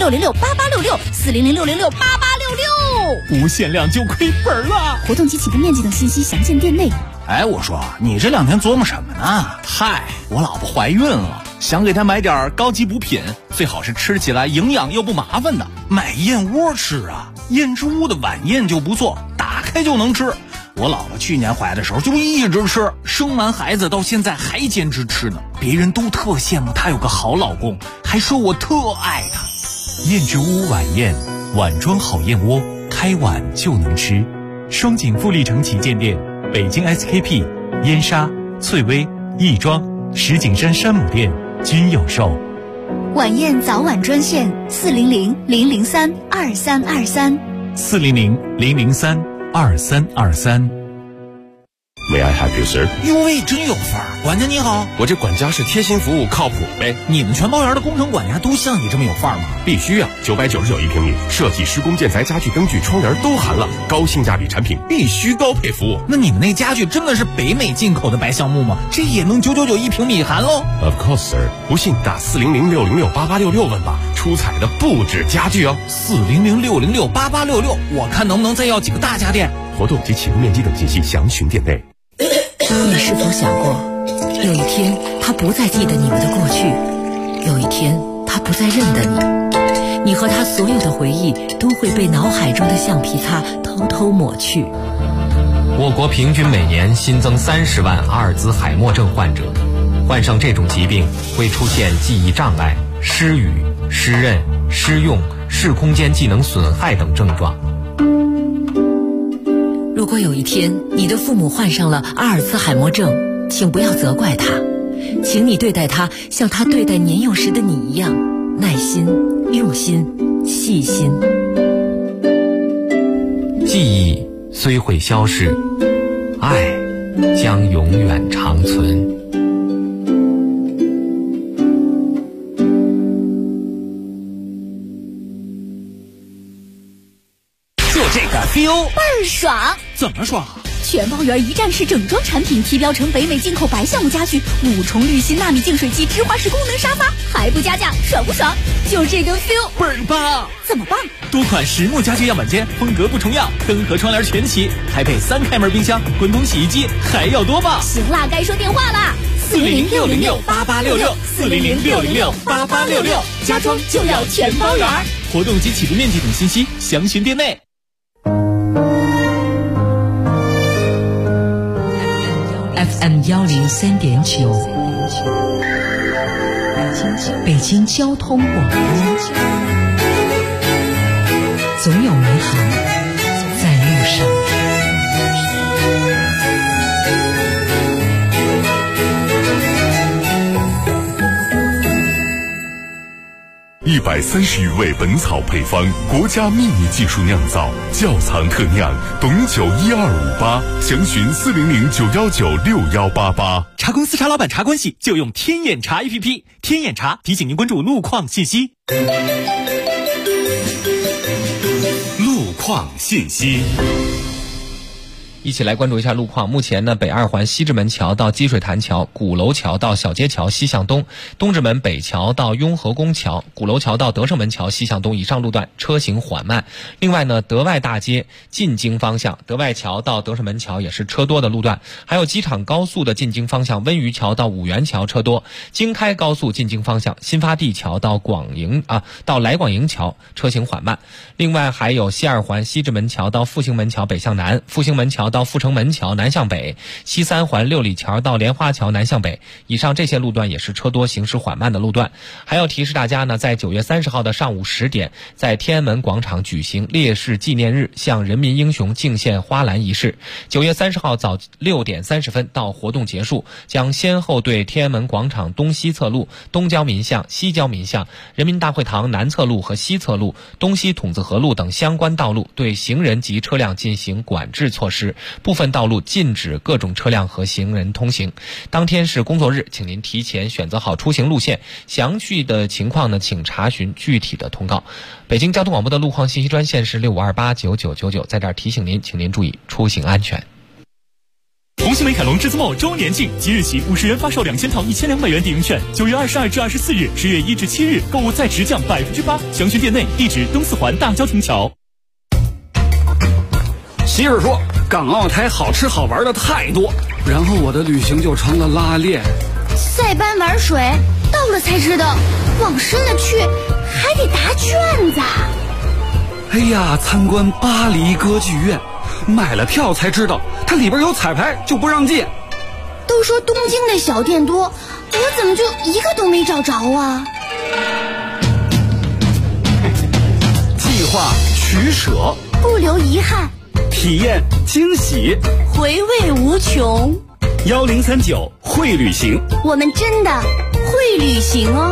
400668866，400668866。 无限量就亏本了。 活动及启动面积等信息详见店内。 哎，我说你这2天琢磨什么呢？嗨，我老婆怀孕了，想给她买点高级补品，最好是吃起来营养又不麻烦的。买燕窝吃啊，燕之屋的晚宴就不错，打开就能吃。我老婆去年怀的时候就一直吃，生完孩子到现在还坚持吃呢。别人都特羡慕她有个好老公，还说我特爱她。燕之屋晚宴，碗装好燕窝，开碗就能吃。双井富力城旗舰店，北京 SKP、燕莎、翠微、亦庄、石景山山姆店均有售。 晚宴早晚专线40000032323，40000032323。 每 May I help you, sir？ 哟喂，真有范儿！管家你好， 我这管家是贴心服务，靠谱呗。 你们全包园的工程管家都像你这么有范儿吗？ 必须啊！999一平米，设计、施工、建材、家具、灯具、窗帘都含了，高性价比产品必须高配服务。 那你们那家具真的是北美进口的白橡木吗？这也能999一平米含喽 ？Of course, sir。不信打400-606-8866问吧，出彩的不止家具哦。 400-606-8866，我看能不能再要几个大家电。 活动及启动面积等信息详询店内。 你是否想过，有一天他不再记得你们的过去，有一天他不再认得你，你和他所有的回忆都会被脑海中的橡皮擦偷偷抹去。 我国平均每年新增30万阿尔兹海默症患者，患上这种疾病会出现记忆障碍、失语、失认、失用、视空间技能损害等症状。 如果有一天你的父母患上了阿尔兹海默症，请不要责怪他，请你对待他像他对待年幼时的你一样，耐心、用心、细心。 记忆虽会消逝，爱将永远长存。 这个 feel 倍儿爽！ 怎么爽？ 全包园一站式整装产品提标成北美进口白橡木家具，5重滤芯纳米净水机直滑式功能沙发，还不加价，爽不爽？就这个 feel 倍儿棒！ 怎么棒？ 多款实木家具样板间，风格不重样，灯和窗帘全齐，还配3开门冰箱、滚筒洗衣机，还要多棒！ 行啦，该说电话啦！400-606-8866，400-606-8866，家装就要全包园。 活动及启动面积等信息详询店内。 FM 103.9，北京交通广播，总有美好在路上。 130余味本草配方，国家秘密技术酿造，窖藏特酿，董酒12588，详询400-919-6188。 茶公司茶老板茶关系就用天眼茶 APP， 天眼茶提醒您关注路况信息。 路况信息。 一起来关注一下路况。目前呢，北2环西直门桥到积水潭桥、鼓楼桥到小街桥西向东、东直门北桥到雍和宫桥、鼓楼桥到德胜门桥西向东以上路段车行缓慢。另外呢，德外大街进京方向，德外桥到德胜门桥也是车多的路段。还有机场高速的进京方向，温榆桥到五原桥车多。京开高速进京方向，新发地桥到到来广营桥车行缓慢。另外还有西2环西直门桥到复兴门桥北向南，复兴门桥到阜成门桥南向北，西3环六里桥到莲花桥南向北，以上这些路段也是车多行驶缓慢的路段。还要提示大家呢，在9月30号的上午10点，在天安门广场举行烈士纪念日向人民英雄敬献花篮仪式。9月30号早6点30分到活动结束，将先后对天安门广场东西侧路、东郊民巷、西郊民巷、人民大会堂南侧路和西侧路、东西筒子河路等相关道路对行人及车辆进行管制措施，部分道路禁止各种车辆和行人通行。当天是工作日，请您提前选择好出行路线，详细的情况呢，请查询具体的通告。北京交通广播的路况信息专线是65289999，在这儿提醒您，请您注意出行安全。 红星美凯龙至尊茂周年庆，即日起50元发售2000套1200元抵用券，9月22至24日，10月1至7日购物再直降8%，详询店内，地址东4环大郊亭桥。 媳妇说港澳台好吃好玩的太多，然后我的旅行就成了拉练。 塞班玩水，到了才知道，往深了去还得答卷子。 哎呀，参观巴黎歌剧院，买了票才知道它里边有彩排，就不让进。 都说东京的小店多，我怎么就一个都没找着啊？ 计划取舍， 不留遗憾， 体验惊喜， 回味无穷。 1039会旅行， 我们真的会旅行哦。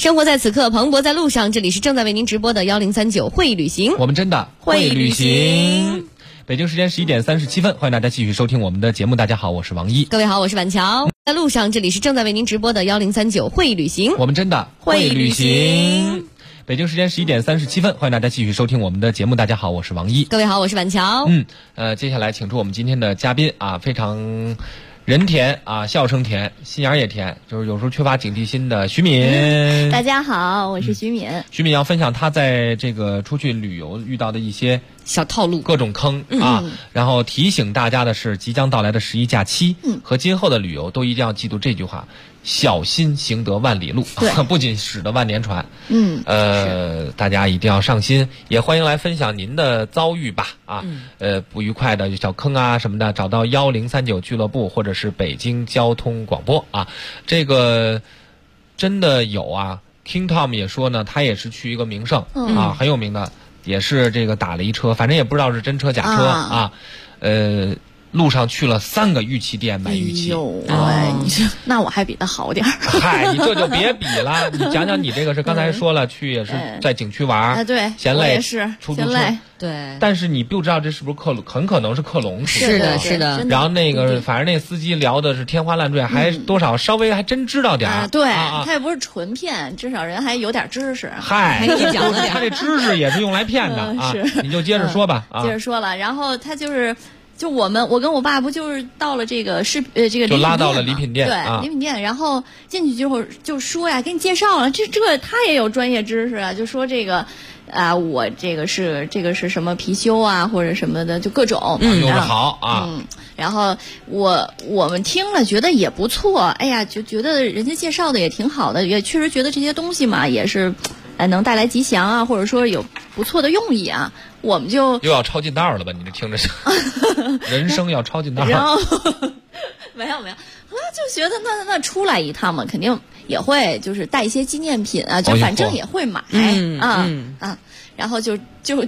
生活在此刻，蓬勃在路上。这里是正在为您直播的1039会旅行， 我们真的会旅行。北京时间11点37分，欢迎大家继续收听我们的节目。大家好，我是王一。 各位好，我是板桥。在路上，这里是正在为您直播的1039会旅行， 我们真的会旅行。北京时间11点37分，欢迎大家继续收听我们的节目。大家好，我是王一。 各位好，我是板桥。 接下来请出我们今天的嘉宾啊，非常人甜啊，笑声甜，心眼也甜，就是有时候缺乏警惕心的徐敏。 大家好，我是徐敏。 徐敏要分享她在这个出去旅游遇到的一些小套路、 各种坑啊，然后提醒大家的是，即将到来的11假期和今后的旅游都一定要记住这句话：小心行得万里路，不仅驶得万年船。大家一定要上心，也欢迎来分享您的遭遇吧啊，不愉快的小坑啊什么的，找到1039俱乐部或者是北京交通广播啊，这个真的有啊。King Tom 也说呢，他也是去一个名胜啊，很有名的，也是这个打了一车，反正也不知道是真车假车啊，路上去了3个玉器店买玉器。 那我还比他好点儿。 嗨，你这就别比了。你讲讲你这个是刚才说了，去也是在景区玩， 对， 嫌累也是出租车， 对。 但是你不知道这是不是克隆，很可能是克隆出是的，是的。 然后那个，反正那司机聊的是天花乱坠，还多少稍微还真知道点儿。 对，他也不是纯骗，至少人还有点知识。 嗨， 你讲了点， 他这知识也是用来骗的啊。你就接着说吧。 接着说了，然后他就是。就我跟我爸不就是到了这个这个礼品店， 就拉到了礼品店， 对，礼品店，然后进去之后就说呀，给你介绍了，这他也有专业知识啊，就说这个啊，我这个是什么貔貅啊，或者什么的，就各种， 用得好啊， 然后我们听了觉得也不错，哎呀，就觉得人家介绍的也挺好的，也确实觉得这些东西嘛，也是，能带来吉祥啊，或者说有不错的用意啊。我们就又要抄近道了吧？你这听着像人生要抄近道。 然后没有，就觉得那出来一趟嘛，肯定也会就是带一些纪念品啊，就反正也会买然后就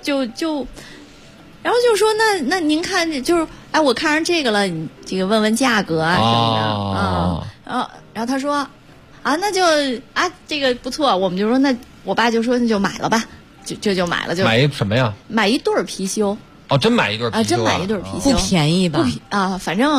然后就说那您看就是我看上这个了，你这个问问价格啊什么的然后他说那就这个不错，我们就说那我爸就说那就买了吧。就买了，就买什么呀？ 买一对貔貅。 真买一对貔貅真买一对貔貅， 不便宜吧？ 反正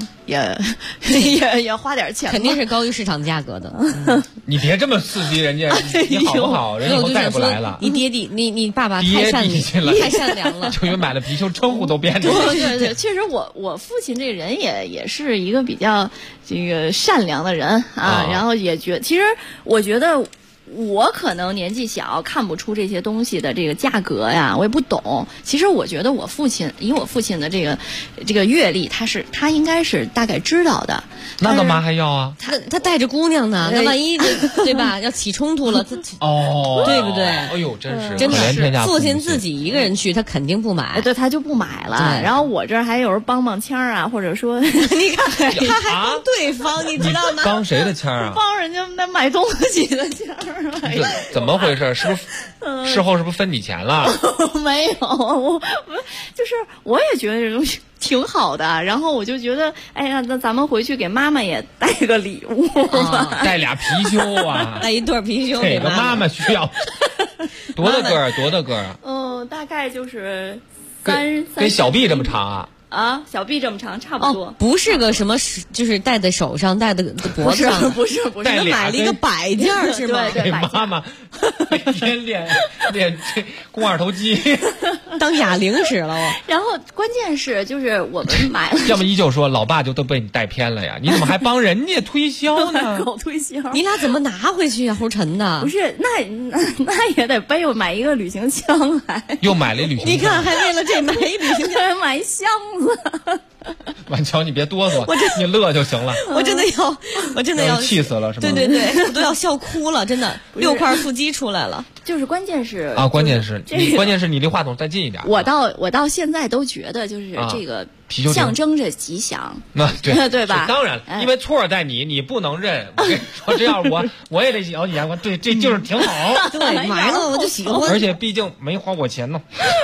也花点钱， 肯定是高于市场价格的。 你别这么刺激人家，你好不好？人以后再也不来了。 你爹地，你爸爸太善良了， 就因为买了貔貅，称呼都变了。 对，确实我父亲这人也是一个比较这个善良的人啊，然后也其实我觉得。我可能年纪小，看不出这些东西的这个价格呀，我也不懂。其实我觉得我父亲的这个阅历，他应该是大概知道的。 那干嘛还要啊？ 他带着姑娘呢，那万一对吧？要起冲突了，对不对？ 哎呦，真的是父亲自己一个人去，他肯定不买。 对，他就不买了。然后我这儿还有人帮腔啊，或者说，你看他还帮对方，你知道吗？ 帮谁的腔啊？ 帮人家买东西的腔。 怎么回事？是不是事后是不是分你钱了？ 没有，我也觉得这东西挺好的，然后我就觉得，哎呀，那咱们回去给妈妈也带个礼物吧， 带俩貔貅啊， 带一对貔貅给妈妈需要。多大个儿？ 大概就是跟小臂这么长啊。 小臂这么长，差不多。 不是个什么，就是戴在手上，戴的脖子上， 不是， 带买了一个摆件是吗？ 给妈妈每天练这肱二头肌， 当哑铃使了。 然后关键是就是我们买了， 要么依旧说老爸就都被你带偏了呀，你怎么还帮人家推销呢？ 搞推销， 你俩怎么拿回去呀？齁沉的。 不是，那也得背，我买一个旅行箱来， 又买了一旅行箱。 你看，还为了这买一旅行箱， 买一箱子。 婉乔，你别哆嗦，你乐就行了。 我真的要气死了，是吗？ 对，我都要笑哭了，真的，6块腹肌出来了。 就是关键是关键是你离话筒再近一点。 我到现在都觉得就是这个象征着吉祥， 那对吧？ 当然，因为错在你不能认。我跟你说，这样我也得咬你牙关。对，这就是挺好。 对，买了我就喜欢。 而且毕竟没花我钱呢。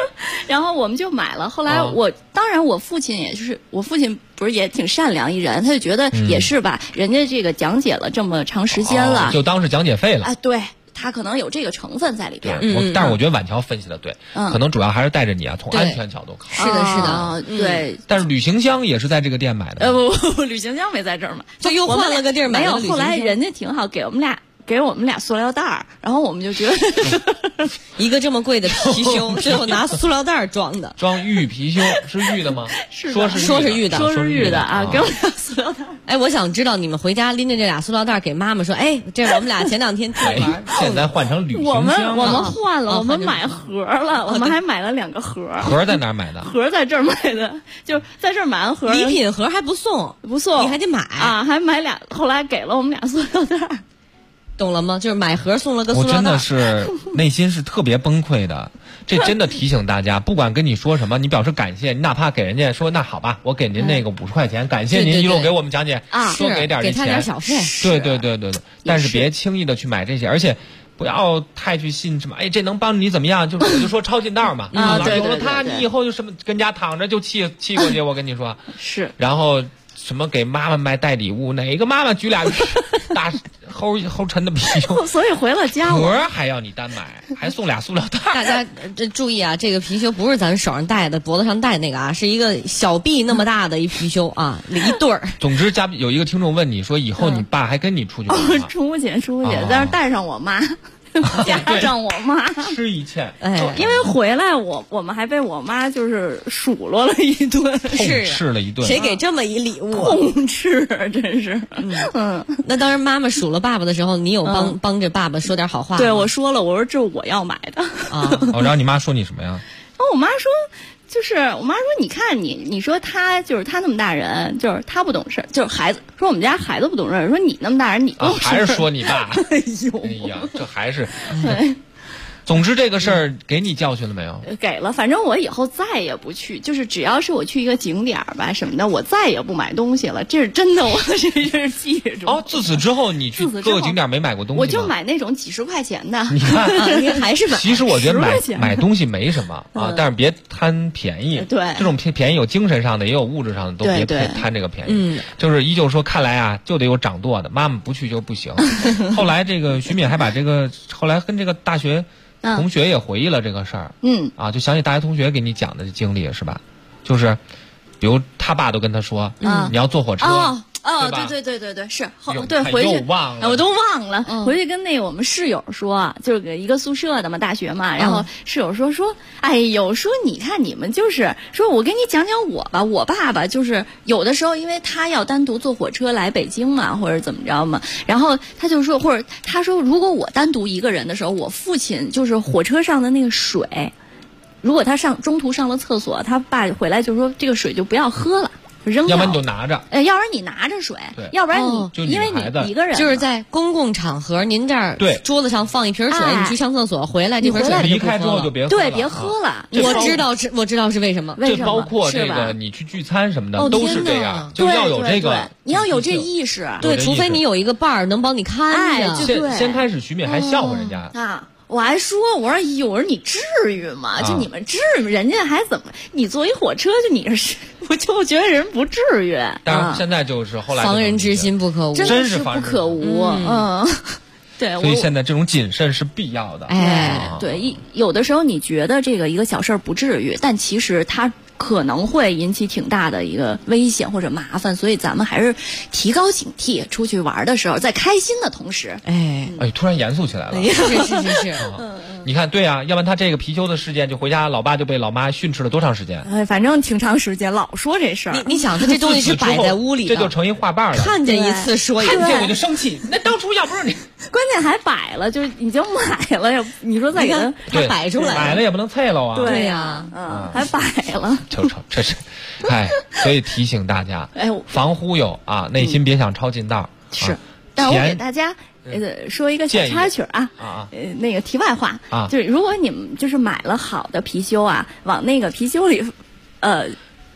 然后我们就买了。后来当然我父亲不是也挺善良一人，他就觉得也是吧，人家这个讲解了这么长时间了， 就当是讲解费了。 哎，对。他可能有这个成分在里边， 但是我觉得晚桥分析的对，可能主要还是带着你啊，从安全角度考虑。 是的，是的， 对。 但是旅行箱也是在这个店买的。 不，旅行箱没在这儿买， 就又换了个地儿买了。 没有，后来人家挺好，给我们俩塑料袋儿，然后我们就觉得一个这么贵的貔貅，最后拿塑料袋儿装的。 装玉貔貅是玉的吗？说是玉的啊，给我俩塑料袋儿。 哎，我想知道你们回家拎着这俩塑料袋儿给妈妈说，哎，这是我们俩前2天出玩， 现在换成旅行箱。 我们换了，我们买盒了，我们还买了2个盒。 盒在哪儿买的？ 盒在这儿买的，就在这儿买完盒。 礼品盒还不送，你还得买啊，还买俩，后来给了我们俩塑料袋儿。 懂了吗？就是买盒送了个塑料袋。 我真的是内心是特别崩溃的。这真的提醒大家，不管跟你说什么，你表示感谢，你哪怕给人家说那好吧，我给您那个50块钱，感谢您一路给我们讲解，多给点这钱， 给他点小费。 对，但是别轻易的去买这些，而且不要太去信什么，哎，这能帮你怎么样？我就说抄近道嘛， 对， 有了它，你以后就什么跟家躺着就气过去，我跟你说是。 然后什么给妈妈买带礼物，哪个妈妈举俩大齁沉的貔貅， 所以回了家盒还要你单买，还送俩塑料袋。 大家注意啊，这个貔貅不是咱手上戴的、脖子上戴那个啊，是一个小臂那么大的一貔貅啊，一对儿。 总之，有一个听众问你说，以后你爸还跟你出去玩吗？ 出去，但是带上我妈。加上我妈吃一堑， 因为回来我们还被我妈就是数落了一顿， 斥了一顿。 谁给这么一礼物？ 痛斥，真是。 那当时妈妈数落爸爸的时候，你有帮着爸爸说点好话吗？ 对，我说了，我说这是我要买的啊。 然后你妈说你什么呀？ 我妈说。就是我妈说，你看你说他就是他那么大人，就是他不懂事，就是孩子说我们家孩子不懂事，说你那么大人你不懂事， 还是说你爸？哎呀，这还是。总之这个事儿给你教训了没有？ 给了，反正我以后再也不去，就是只要是我去一个景点吧什么的，我再也不买东西了。这是真的，我这是记住。 自此之后你去各个景点没买过东西吗？ 我就买那种几十块钱的。 你看， 你还是买。 其实我觉得买东西没什么啊，但是别贪便宜。 对， 这种便宜有精神上的，也有物质上的，都别贪这个便宜。就是依旧说，看来啊，就得有掌舵的，妈妈不去就不行。后来这个徐敏还把这个后来跟这个大学。同学也回忆了这个事儿，就想起大学同学给你讲的经历是吧？就是，比如他爸都跟他说，你要坐火车， 对，是，对，回去忘了， 我都忘了，回去跟那个我们室友说，就是一个宿舍的嘛，大学嘛，然后室友说，哎呦，说你看你们就是说我跟你讲我吧，我爸爸就是有的时候因为他要单独坐火车来北京嘛，或者怎么着嘛，然后他就说，或者他说如果我单独一个人的时候，我父亲就是火车上的那个水，如果他中途上了厕所，他爸回来就说这个水就不要喝了。扔要不然你就拿着， 要不然你拿着水，要不然因为你一个人， 就是在公共场合，您这儿桌子上放一瓶水，你去上厕所回来，这瓶水离开之后就别喝了， 对，别喝了。 我知道是为什么， 这包括这个你去聚餐什么的都是这样，就要有这个， 你要有这意识， 对，除非你有一个伴儿能帮你看着。 先开始徐敏还笑话人家啊。我还说，我说你至于吗？就你们至于吗？人家还怎么？你坐一火车就你是，我就觉得人不至于。 但是现在就是后来防人之心不可无， 真是不可无。对， 所以现在这种谨慎是必要的。 对，有的时候你觉得这个一个小事儿不至于，但其实它可能会引起挺大的一个危险或者麻烦，所以咱们还是提高警惕，出去玩的时候，在开心的同时， 突然严肃起来了。 是。 你看，对啊，要不然他这个貔貅的事件，就回家老爸就被老妈训斥了多长时间？ 反正挺长时间，老说这事儿。 你想，他这东西是摆在屋里的， 这就成一画瓣了。 看见一次说一次， 看见我就生气。那当初要不是你， 关键还摆了，就是已经买了，你说再给他摆出来， 买了也不能菜了啊。 对呀，还摆了， 这是，所以提醒大家，防忽悠啊，内心别想抄近道。 是，但我给大家。说一个小插曲啊，那个题外话啊，就是如果你们就是买了好的貔貅啊，往那个貔貅里，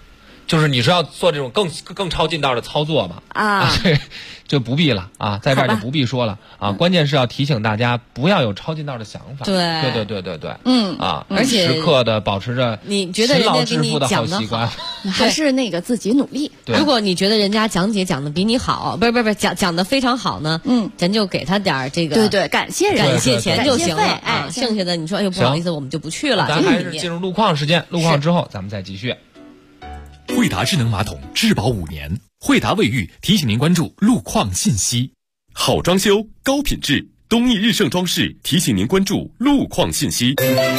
就是你是要做这种更超近道的操作嘛？对，就不必了啊，在这儿就不必说了啊。关键是要提醒大家不要有超近道的想法。对， 而且时刻的保持着你觉得人家给你讲的好， 还是那个自己努力。 如果你觉得人家讲解讲的比你好，不是讲的非常好呢，咱就给他点这个对感谢钱就行了啊。剩下的你说不好意思，我们就不去了。 咱还是进入路况时间，路况之后咱们再继续。 惠达智能马桶质保5年，惠达卫浴提醒您关注路况信息。好装修高品质，东义日盛装饰提醒您关注路况信息。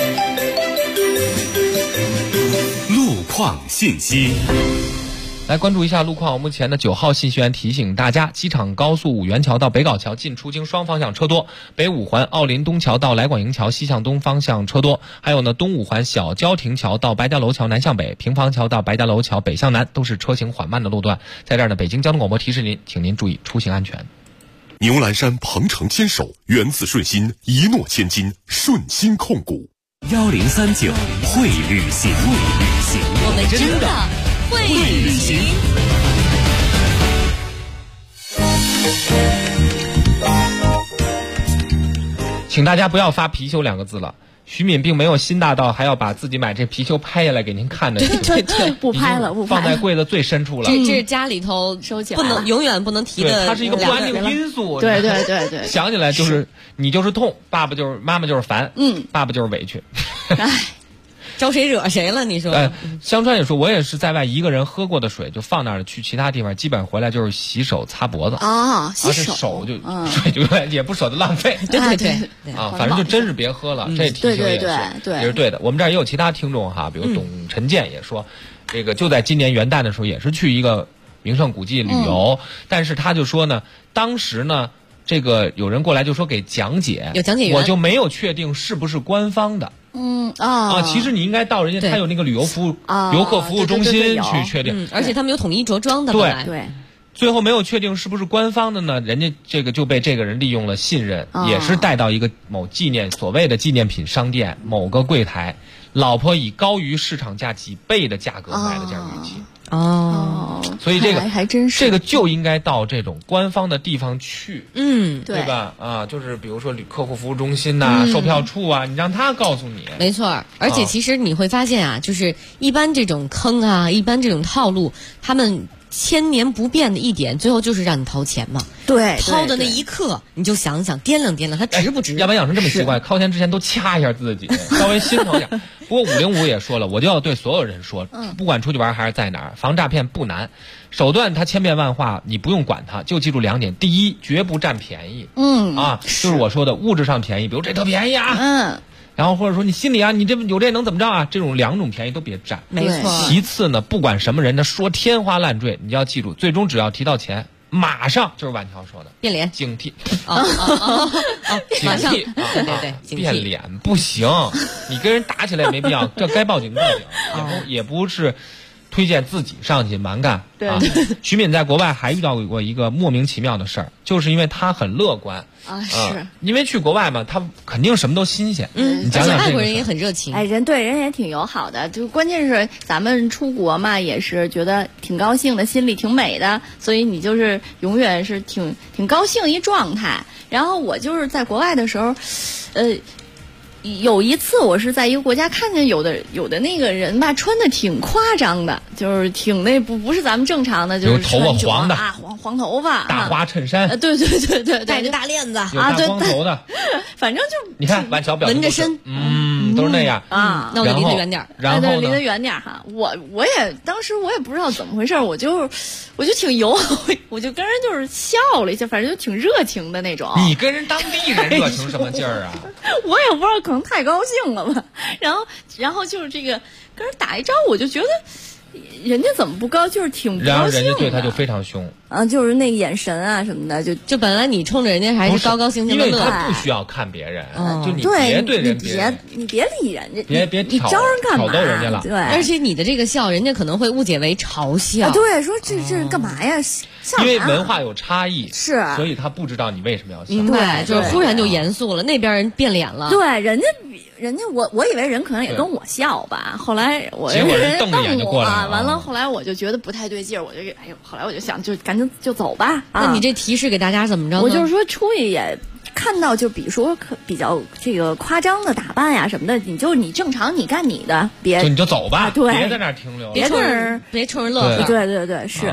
路况信息。 来关注一下路况，目前的9号信息员提醒大家，机场高速五元桥到北碏桥进出京双方向车多，北五环奥林东桥到来广营桥西向东方向车多，还有呢东五环小郊亭桥到白家楼桥南向北，平房桥到白家楼桥北向南都是车行缓慢的路段。在这儿呢，北京交通广播提示您，请您注意出行安全。 牛栏山鹏程牵手，源自顺心，一诺千金，顺心控股。 1039会旅行， 我们真的会旅行。 请大家不要发貔貅2个字了。徐敏并没有心大到还要把自己买这貔貅拍下来给您看的。 对，不拍了， 放在柜子最深处了。 这是家里头收起来， 永远不能提的。 它是一个不安定因素。 对， 想起来就是你就是痛，妈妈就是烦，爸爸就是委屈。 招谁惹谁了？你说？ 香川也说，我也是在外一个人喝过的水就放那儿，去其他地方基本回来就是洗手擦脖子啊，洗手就水就也不舍得浪费。 对啊，反正就真是别喝了。这提醒也是对的。我们这儿也有其他听众哈，比如董晨建也说，这个就在今年元旦的时候也是去一个名胜古迹旅游，但是他就说呢，当时呢。这个有人过来就说给讲解， 有讲解员， 我就没有确定是不是官方的。其实你应该到人家他有那个旅游服务游客服务中心去确定， 而且他们有统一着装的。 对，最后没有确定是不是官方的呢？人家这个就被这个人利用了信任，也是带到一个某所谓的纪念品商店某个柜台，老婆以高于市场价几倍的价格买了件玉器。所以这个还真是这个就应该到这种官方的地方去，对吧？就是比如说客户服务中心呐、售票处啊，你让他告诉你。 没错，而且其实你会发现啊，就是一般这种坑啊，一般这种套路，他们千年不变的一点，最后就是让你掏钱嘛。 对， 掏的那一刻，你就想想掂量掂量，它值不值？ 要不然养成这么习惯，掏钱之前都掐一下自己，稍微心疼点。不过505也说了，我就要对所有人说，不管出去玩还是在哪儿，防诈骗不难，手段它千变万化，你不用管它，就记住2点：第一，绝不占便宜。就是我说的物质上便宜，比如这特便宜啊。然后或者说你心里啊，你这有这能怎么着啊？这种2种便宜都别占。 没错。 其次呢，不管什么人，他说天花乱坠，你要记住，最终只要提到钱，马上就是万条说的变脸， 警惕。 马上，对， 变脸不行，你跟人打起来也没必要，这该报警报警，也不是推荐自己上去蛮干。徐敏在国外还遇到过一个莫名其妙的事儿，就是因为他很乐观。 是因为去国外嘛，他肯定什么都新鲜。你讲讲外国人也很热情， 人也挺友好的。就关键是咱们出国嘛，也是觉得挺高兴的，心里挺美的，所以你就是永远是挺高兴一状态。然后我就是在国外的时候，有一次我是在一个国家看见有的那个人吧，穿的挺夸张的，就是挺那不是咱们正常的，就是头发黄的黄头发， 大花衬衫， 对， 戴着大链子有大光头的， 反正就你看万小表纹着身， 都是那样啊。那我离他远点， 然后离他远点哈。我也当时我也不知道怎么回事，我就挺友好，我就跟人就是笑了一下，反正就挺热情的那种。 你跟人当地人热情什么劲儿啊？ 我也不知道。可能太高兴了吧，然后就是这个跟人打一招呼，我就觉得人家怎么不高，就是挺不高兴的。 然后人家对他就非常凶就是那个眼神啊什么的，就本来你冲着人家还是高高兴兴的乐， 因为他不需要看别人，就你别对人你别理人家， 别你招人干嘛？ 挑逗人家了。 对， 而且你的这个笑，人家可能会误解为嘲笑。 对，说这干嘛呀？ 因为文化有差异， 是， 所以他不知道你为什么要笑。 对，就是忽然就严肃了，那边人变脸了。 对，人家人家我以为人可能也跟我笑吧，后来结果人瞪着眼就过来了， 完了后来我就觉得不太对劲儿，后来我就想就赶紧就走吧。 那你这提示给大家怎么着呢？ 我就是说出去也看到就比如说比较这个夸张的打扮呀什么的，你正常你干你的，别你就走吧， 对， 别在那儿停留， 别冲人乐呵。 对是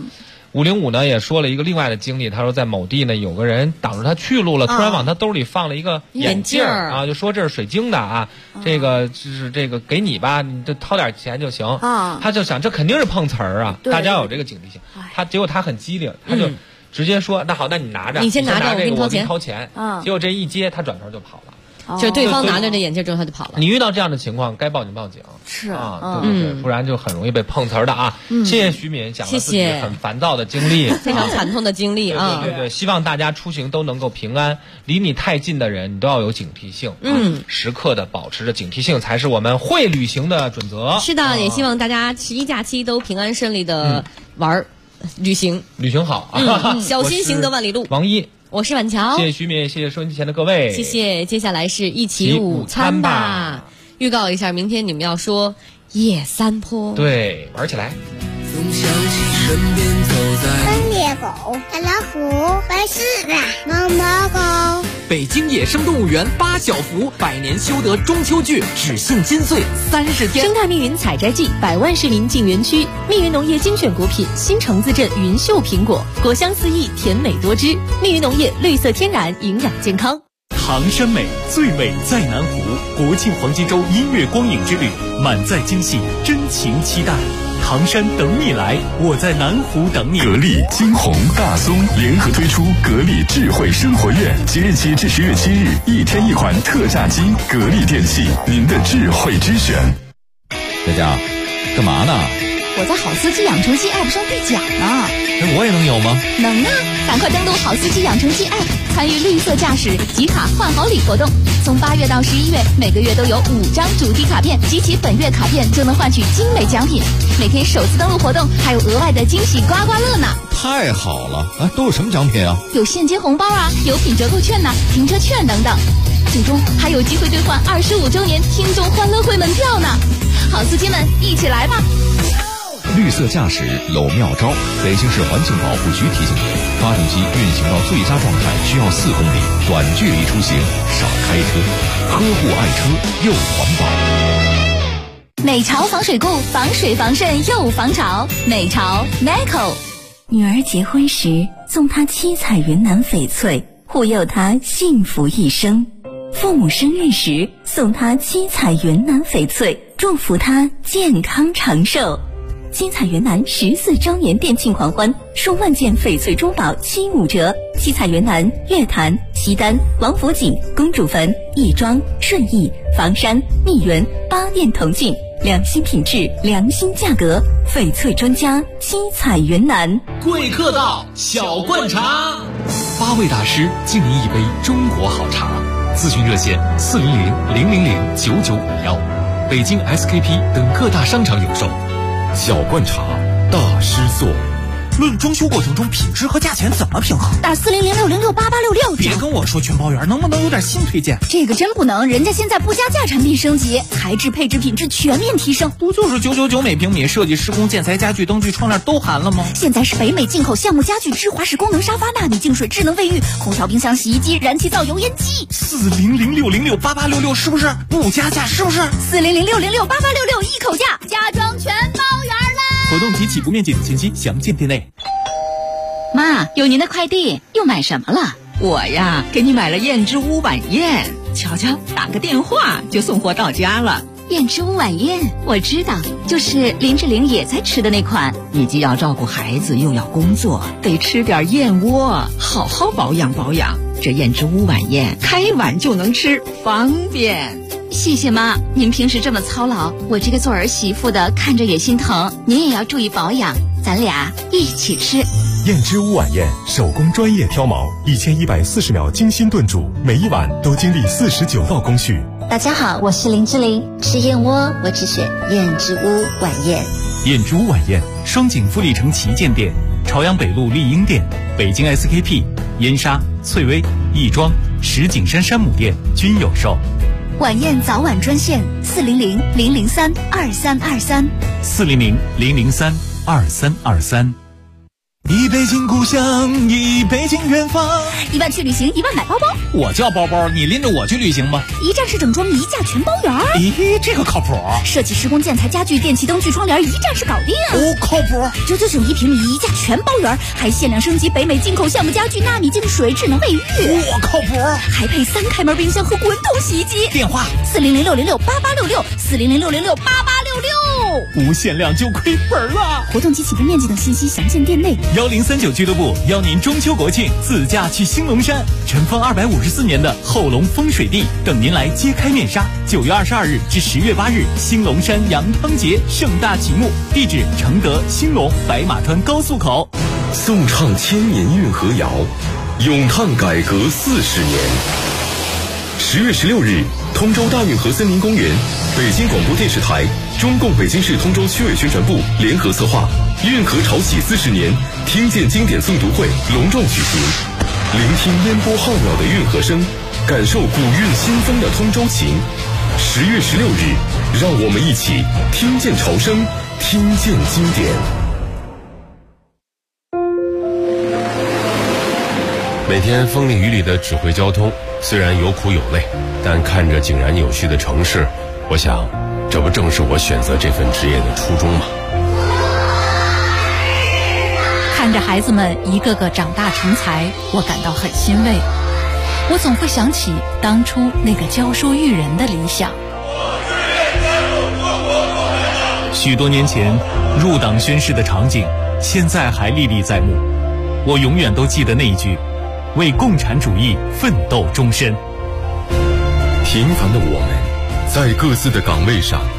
505呢也说了一个另外的经历，他说在某地呢有个人挡着他去路了，突然往他兜里放了一个眼镜啊，就说这是水晶的啊，这个就是这个给你吧，你就掏点钱就行啊。他就想这肯定是碰瓷儿啊，大家有这个警惕性。结果他很机灵，他就直接说那好，那你拿着， 你先拿着， 我给你掏钱。结果这一接，他转头就跑了。 就对方拿着这眼镜之后他就跑了。 你遇到这样的情况，该报警报警。 是啊，对，不然就很容易被碰瓷儿的啊。谢谢徐敏讲了自己很烦躁的经历， 非常惨痛的经历啊。 对，希望大家出行都能够平安。离你太近的人，你都要有警惕性。时刻的保持着警惕性，才是我们会旅行的准则。 是的，也希望大家11假期都平安顺利的旅行好啊，小心行得万里路。 王一。 我是婉乔， 谢谢徐敏，谢谢收音机前的各位， 谢谢。接下来是一起午餐吧。预告一下，明天你们要说野三坡， 对，玩起来。 总想起身边走在斑鬣狗、大老虎、白狮子、毛毛狗。 北京野生动物园8小福100年修得中秋剧只庆金穗30天。 生态密云采摘季，100万市民进园区。密云农业精选果品新城自镇云秀苹果，果香四溢，甜美多汁。密云农业绿色天然，营养健康。 唐山美，最美在南湖。国庆黄金周音乐光影之旅，满载惊喜，真情期待。唐山等你来，我在南湖等你。 格力、金鸿、大松联合推出格力智慧生活院，即日起至10月7日，1天1款特价机。格力电器，您的智慧之选。 佳佳，干嘛呢？ 我在好司机养成记 App 上兑奖呢。 那我也能有吗？ 能啊！赶快登录好司机养成记 App， 参与绿色驾驶集卡换好礼活动。从8月到11月，每个月都有5张主题卡片，集齐本月卡片就能换取精美奖品。每天首次登录活动还有额外的惊喜刮刮乐呢！ 太好了！都有什么奖品啊？ 有现金红包啊，有品折扣券呐，停车券等等。最终还有机会兑换25周年听众欢乐会门票呢！好司机们，一起来吧！ 绿色驾驶有妙招，北京市环境保护局提醒您：发动机运行到最佳状态需要4公里，短距离出行少开车，呵护爱车又环保。 美潮防水固，防水防渗又防潮。美潮 Meco。 女儿结婚时送她7彩云南翡翠，护佑她幸福一生；父母生日时送她7彩云南翡翠，祝福她健康长寿。7彩云南14周年店庆狂欢，数万件翡翠珠宝75折。7彩云南月坛、西单、王府井、公主坟、亦庄、顺义、房山、密云8店同庆，良心品质，良心价格，翡翠专家7彩云南。 贵客到，小罐茶，8位大师敬您一杯中国好茶。咨询热线400-000-9951，北京 SKP 等各大商场有售。 小罐茶，大师做。 论装修过程中品质和价钱怎么平衡？ 打4006068866。 别跟我说全包圆，能不能有点新推荐？ 这个真不能，人家现在不加价产品升级，材质配置品质全面提升。 不就是999每平米，设计施工建材家具灯具窗帘都含了吗？ 现在是北美进口橡木家具、芝华士功能沙发、纳米净水、智能卫浴、空调、冰箱、洗衣机、燃气灶、油烟机。 40006068866是不是不加价？是不是 40006068866一口价，家装全包圆了。 活动及起步面积等信息详见店内。 妈，有您的快递，又买什么了？ 我呀，给你买了燕之屋晚宴，瞧瞧，打个电话就送货到家了。 燕之屋晚宴，我知道，就是林志玲也在吃的那款。 你既要照顾孩子，又要工作，得吃点燕窝，好好保养保养。这燕之屋晚宴，开碗就能吃，方便。 谢谢妈，您平时这么操劳，我这个做儿媳妇的看着也心疼。您也要注意保养，咱俩一起吃。 燕之屋晚宴，手工专业挑毛，1140秒精心炖煮，每一碗都经历49道工序。 大家好，我是林志玲，吃燕窝我只选燕之屋晚宴。 燕之屋晚宴，双井富力城旗舰店、朝阳北路丽婴店、北京 SKP、燕莎、翠微、亦庄、石景山山姆店均有售。 晚宴早晚专线400-003-2323。 400-003-2323。一杯敬故乡，一杯敬远方。 1万去旅行，1万买包包。 我叫包包，你拎着我去旅行吧。 一站式整装，一价全包圆。 咦，这个靠谱。 设计施工建材家具电气灯具窗帘，一站式搞定。 哦，靠谱。 999一平米，一价全包圆，还限量升级北美进口橡木家具、纳米净水、智能卫浴。 我靠谱。 还配3开门冰箱和滚筒洗衣机。 电话 400-606-8866，400-606-8866。 无限量就亏本了。 活动及起步面积等信息详见店内。 1039俱乐部邀您中秋国庆自驾去兴隆山，尘封254年的后龙风水地，等您来揭开面纱。9月22日至10月8日，兴隆山羊汤节盛大启幕，地址承德兴隆白马川高速口。 颂唱千年运河谣，咏叹改革40年。10月16日，通州大运河森林公园，北京广播电视台、中共北京市通州区委宣传部联合策划运河潮起40年听见经典诵读会隆重举行，聆听烟波浩渺的运河声，感受古韵新风的通州情。10月16日，让我们一起听见潮声，听见经典。每天风里雨里的指挥交通，虽然有苦有累，但看着井然有序的城市，我想这不正是我选择这份职业的初衷吗？ 看着孩子们一个个长大成才，我感到很欣慰。我总会想起当初那个教书育人的理想。 许多年前入党宣誓的场景，现在还历历在目。我永远都记得那一句：为共产主义奋斗终身。 平凡的我们，在各自的岗位上